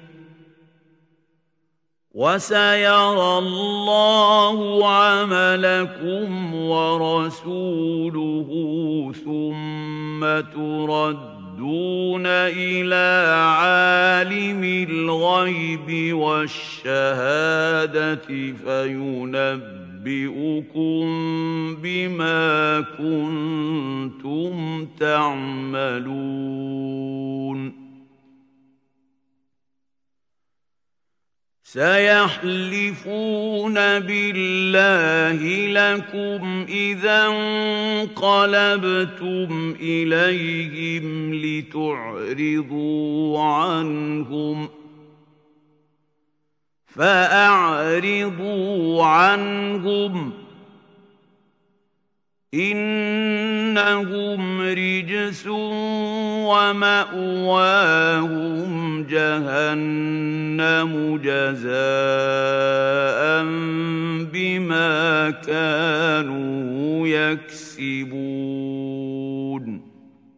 وسيرى الله عملكم ورسوله ثم تردون دون إلى عالم الغيب والشهادة فينبئكم بما كنتم تعملون سيحلفون بالله لكم إذا انقلبتم إليهم لتعرضوا عنهم فأعرضوا عنهم إنهم رجس ومأواهم جهنم جزاء بما كانوا يكسبون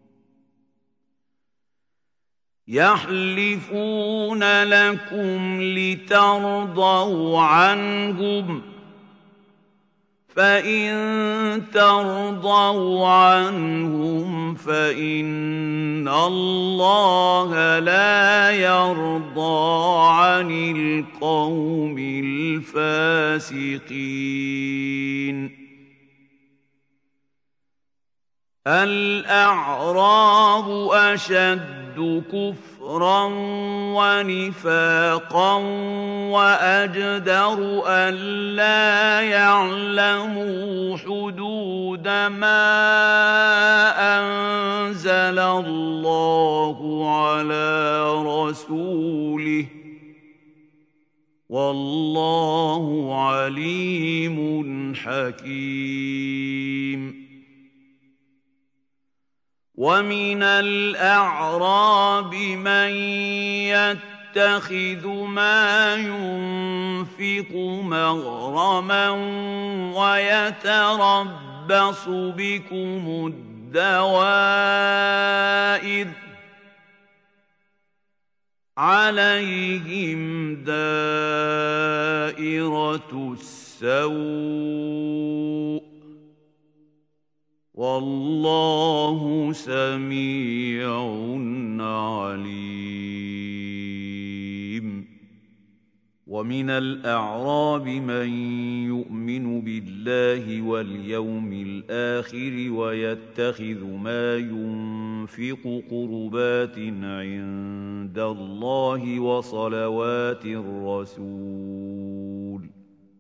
يحلفون لكم لترضوا عنهم فإن ترضوا عنهم فإن الله لا يرضى عن القوم الفاسقين الأعراب أشد كفرا ونفاقا وأجدر ألا يعلموا حدود ما أنزل الله على رسوله والله عليم حكيم ومن الأعراب من يتخذ ما ينفق مغرما ويتربص بكم الدوائر عليهم دائرة السوء والله سميع عليم ومن الأعراب من يؤمن بالله واليوم الآخر ويتخذ ما ينفق قربات عند الله وصلوات الرسول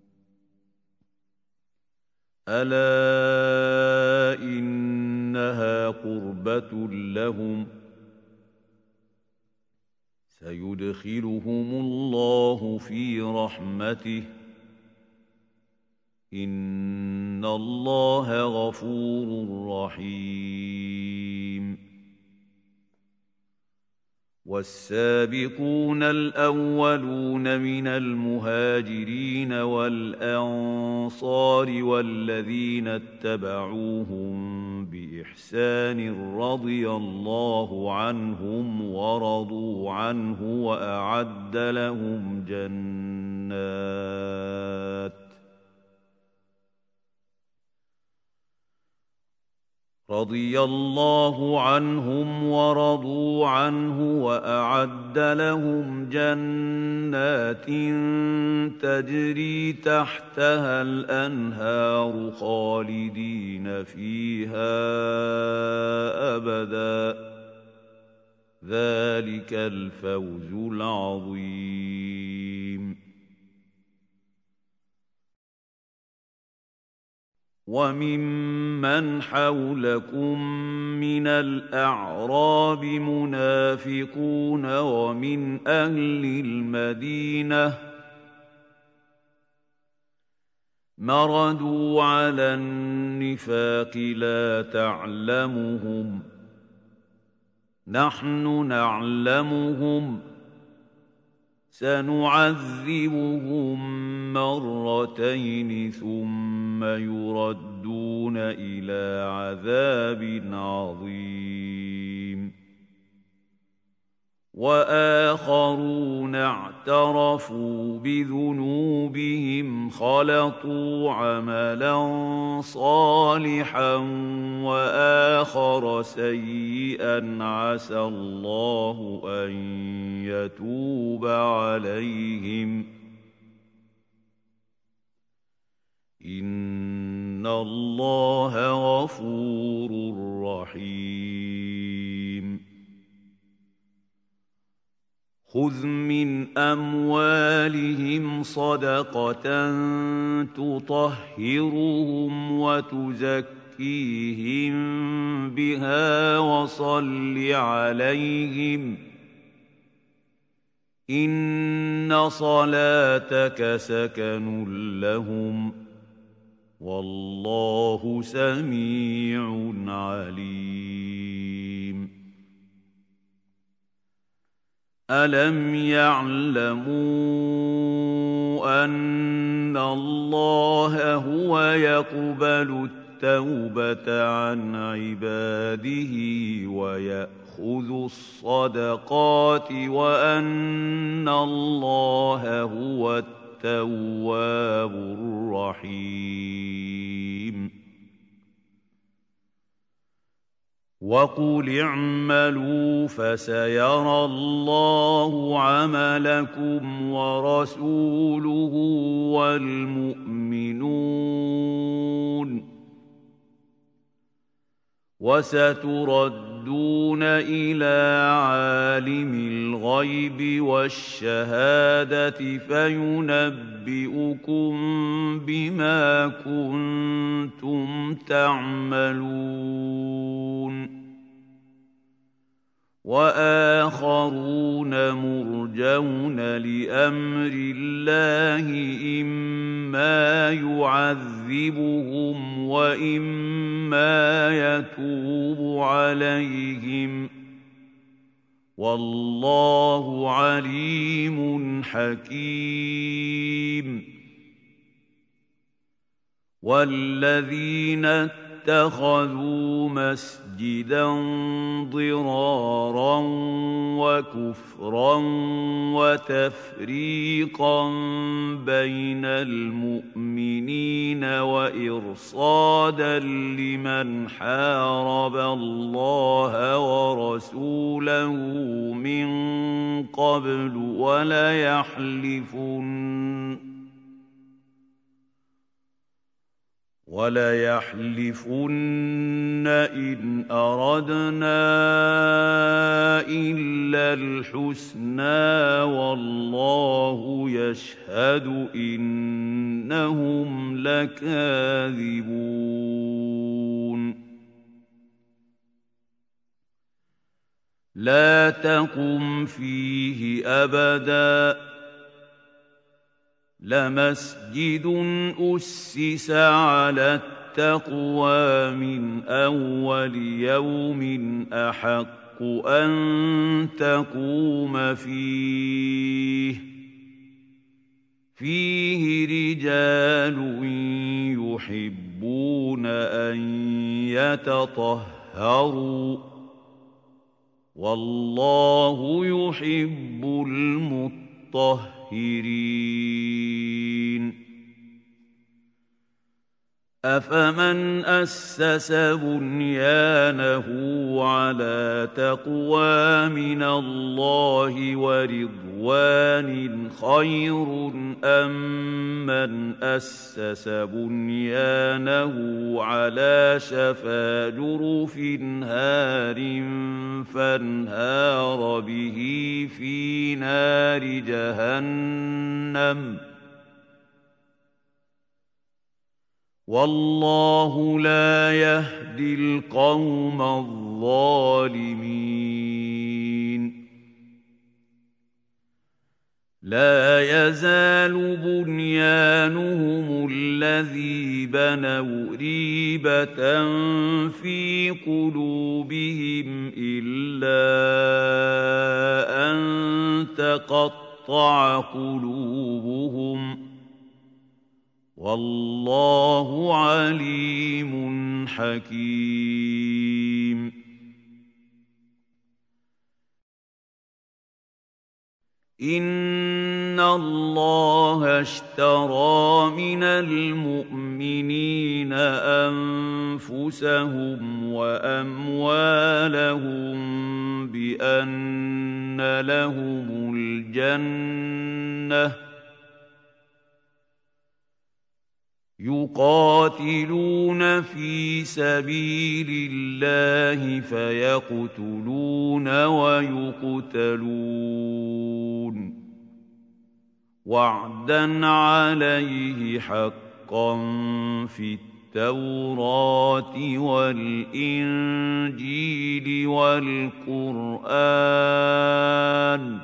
ألا إنها قربة لهم سيدخلهم الله في رحمته إن الله غفور رحيم والسابقون الأولون من المهاجرين والأنصار والذين اتبعوهم بإحسان رضي الله عنهم ورضوا عنه وأعد لهم جنات رضي الله عنهم ورضوا عنه وأعد لهم جنات تجري تحتها الأنهار خالدين فيها أبدا ذلك الفوز العظيم وممن حولكم من الأعراب منافقون ومن أهل المدينة مردوا على النفاق لا تعلمهم نحن نعلمهم سنعذبهم مرتين ثم يردون إلى عذاب عظيم وآخرون اعترفوا بذنوبهم خلطوا عملا صالحا وآخر سيئا عسى الله أن يتوب عليهم إن الله غفور رحيم خذ من أموالهم صدقة تطهرهم وتزكيهم بها وصل عليهم إن صلاتك سكن لهم والله سميع عليم. ألم يعلموا أن الله هو يقبل التوبة عن عباده ويأخذ الصدقات وأن الله هو التواب الرحيم. وقل اعملوا فسيرى الله عملكم ورسوله والمؤمنون وستردون إلى عالم الغيب والشهادة فينبئكم بما كنتم تعملون. وآخرون مرجون لأمر الله إما يعذبهم وإما يتوب عليهم والله عليم حكيم. والذين اتخذوا مسجدا ضرارا وكفرا وتفريقا بين المؤمنين وإرصادا لمن حارب الله ورسوله من قبل وليحلفن وليحلفن إن أردنا إلا الحسنى والله يشهد إنهم لكاذبون. لا تقم فيه أبداً لمسجد أسس على التقوى من أول يوم أحق أن تقوم فيه فيه رجال يحبون أن يتطهروا والله يحب المطهرين. أفمن أسس بنيانه على تقوى من الله ورضوان خير أم من أسس بنيانه على شفا جرف هار فانهار به في نار جهنم والله لا يهدي القوم الظالمين. لا يزال بنيانهم الذي بنوا ريبة في قلوبهم إلا أن تقطع قلوبهم والله عليم حكيم. إن الله اشترى من المؤمنين أنفسهم وأموالهم بأن لهم الجنة يقاتلون في سبيل الله فيقتلون ويقتلون وعدا عليه حقا في التوراة والإنجيل والقرآن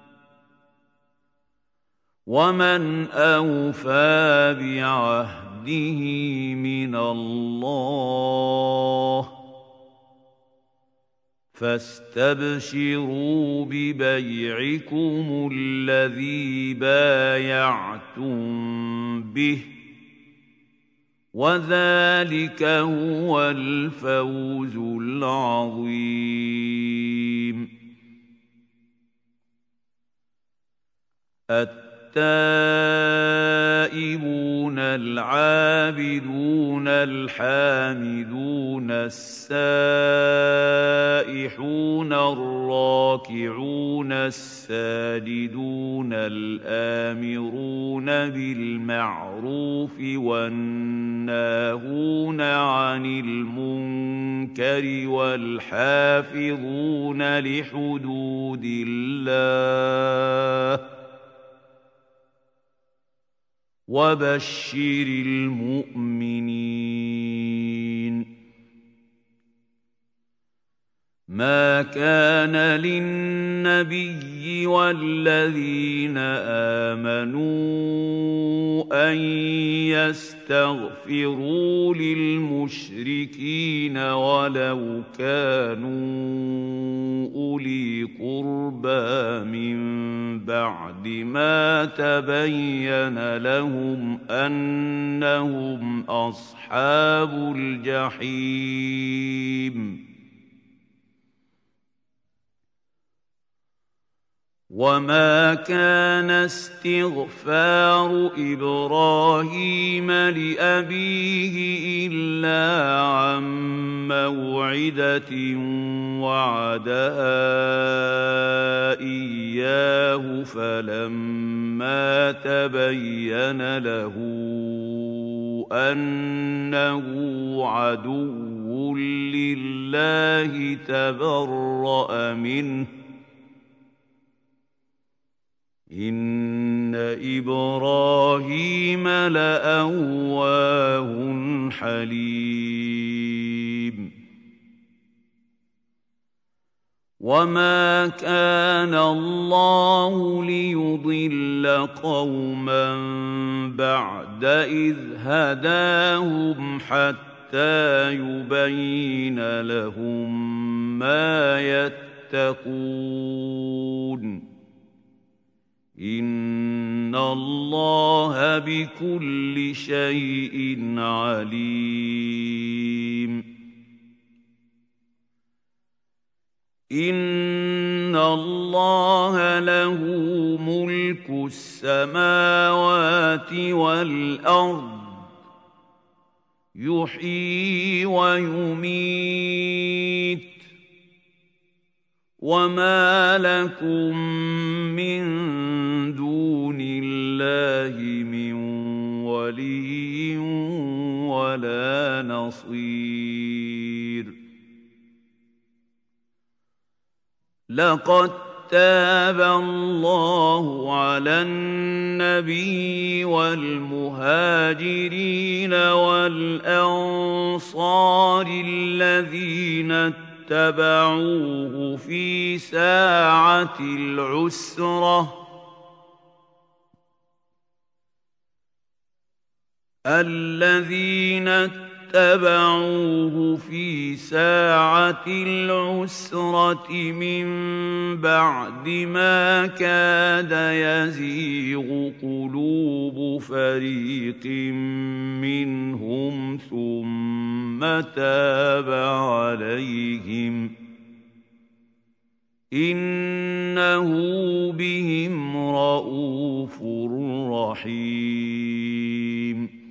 ومن أوفى بعهده من الله فاستبشروا ببيعكم الذي بايعتم به وذلك هو الفوز العظيم. التائبون العابدون الحامدون السائحون الراكعون الساجدون الآمرون بالمعروف والناهون عن المنكر والحافظون لحدود الله وبشر المؤمنين. ما كان للنبي والذين آمنوا أن يستغفروا للمشركين ولو كانوا أولي قربى من بعد ما تبين لهم أنهم أصحاب الجحيم. وما كان استغفار إبراهيم لأبيه إلا عن موعدة وعدها إياه فلما تبين له أنه عدو لله تبرأ منه إن إبراهيم لأواه حليم. وما كان الله ليضل قوما بعد إذ هداهم حتى يبين لهم ما يتقون إن الله بكل شيء عليم. إن الله له ملك السماوات والأرض يحيي ويميت وما لكم من دون الله من ولي ولا نصير. لقد تاب الله على النبي والمهاجرين والأنصار الذين اتبعوه في ساعة العسرة الذين اتبعوه في ساعة العسرة من بعد ما كاد يزيغ قلوب فريق منهم ثم تاب عليهم إنه بهم رءوف رحيم.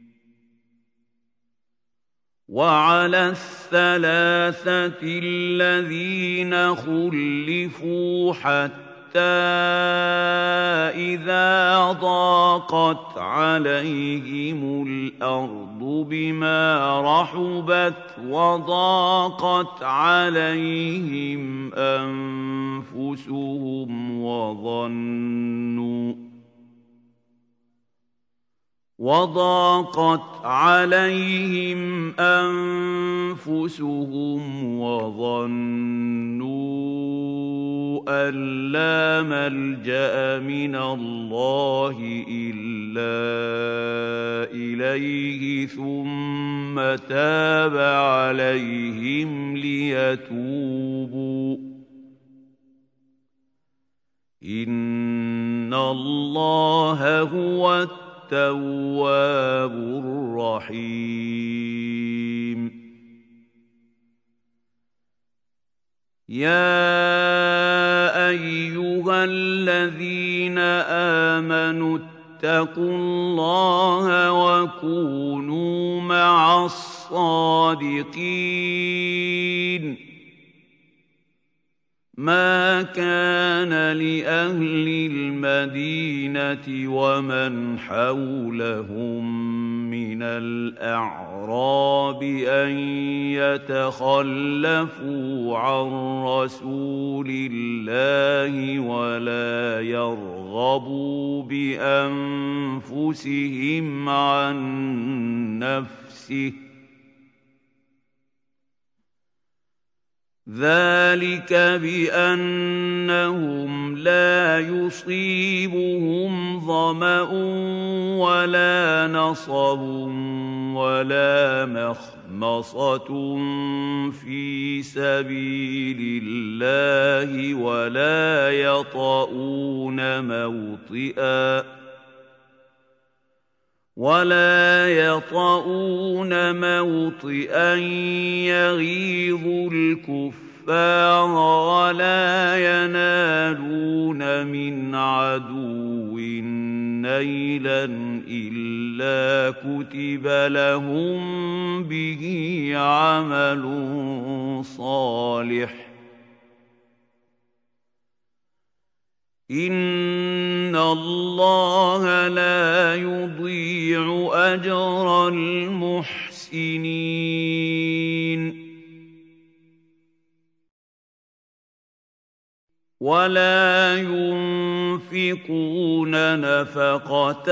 وعلى الثلاثة الذين خلفوا حتى إذا ضاقت عليهم الأرض بما رحبت وضاقت عليهم أنفسهم وظنوا وضاقت عليهم أنفسهم وظنوا أن لا ملجأ من الله إلا إليه ثم تاب عليهم ليتوبوا إن الله هو التواب الرحيم يا أيها الذين آمنوا اتقوا الله وكونوا مع الصادقين ما كان لأهل المدينة ومن حولهم من الأعراب أن يتخلفوا عن رسول الله ولا يرغبوا بأنفسهم عن نفسه ذلك بأنهم لا يصيبهم ظمأ ولا نصب ولا مخمصة في سبيل الله ولا يطؤون موطئا ولا يطؤون موطئا يغيظ الكفار ولا ينالون من عدو نيلا إلا كتب لهم به عمل صالح إن الله لا يضيع أجر المحسنين ولا ينفقون نفقة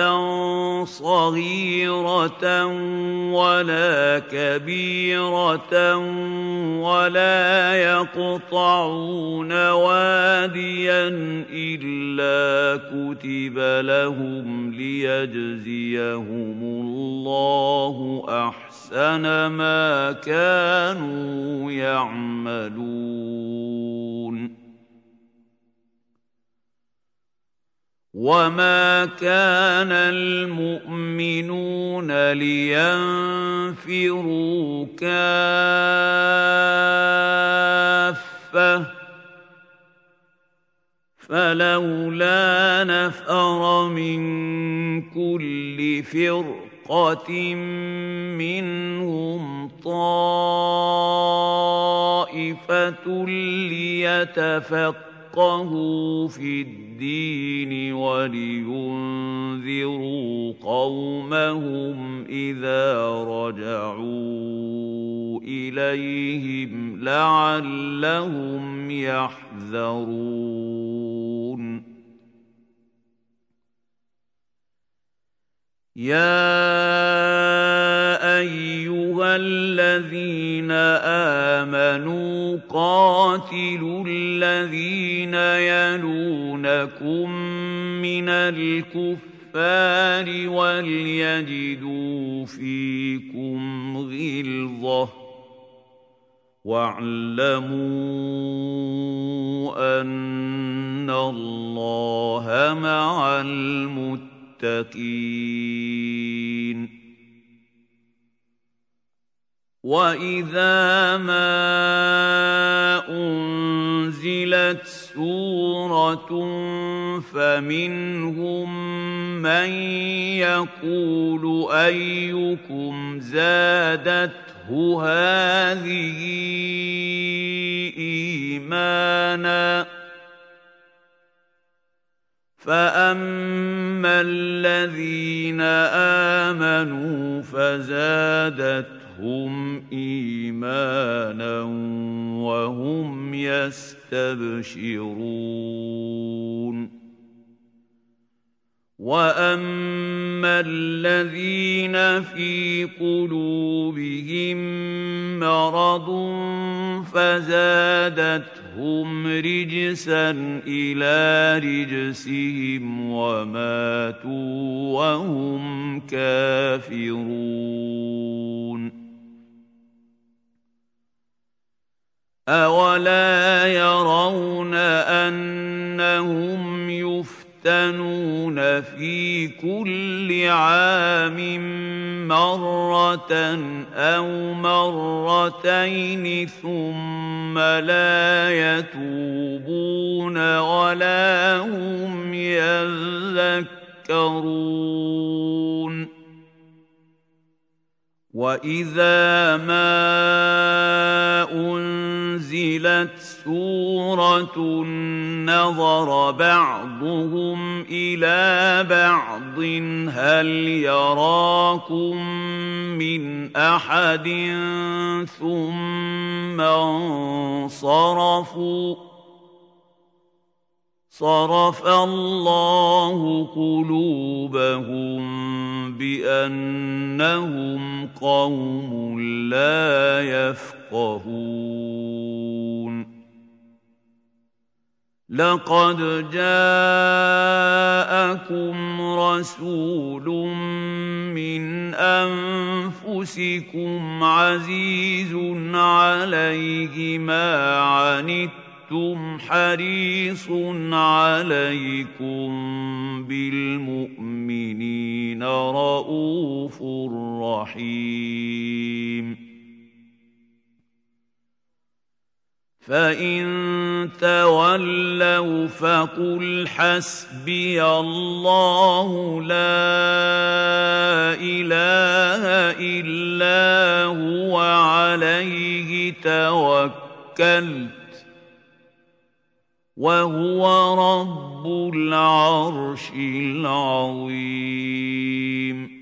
صغيرة ولا كبيرة ولا يقطعون واديا إلا كتب لهم ليجزيهم الله أحسن ما كانوا يعملون وما كان المؤمنون لينفروا كافة فلولا نفر من كل فرقة منهم طائفة ليتفقهوا فقهوا في الدين ولينذروا قومهم إذا رجعوا إليهم لعلهم يحذرون يا أيها الذين آمنوا قاتلوا الذين يلونكم من الكفار وليجدوا فيكم غلظة واعلموا أن الله مع المتقين وَإِذَا مَا أُنزِلَتْ سُورَةٌ فَمِنْهُم مَّن يَقُولُ أَيُّكُمْ زَادَتْهُ هَٰذِهِ إِيمَانًا فأما الذين آمنوا فزادتهم إيمانا وهم يستبشرون وأما الذين في قلوبهم مرض فزادتهم رجسا إلى رجسهم وماتوا وهم كافرون أولا يرون أنهم يفتنون في كل عام مرة أو مرتين ثم لا يتوبون ولا هم يذكرون وإذا ما أنزلت سورة نظر بعضهم إلى بعض هل يراكم من أحد ثم انصرفوا صرف الله قلوبهم بأنهم قوم لا يفقهون لقد جاءكم رسول من أنفسكم عزيز عليه ما عنتم حريص عليكم بالمؤمنين رؤوف رحيم فإن تولوا فقل حسبي الله لا إله إلا هو عليه توكلت وهو رب العرش العظيم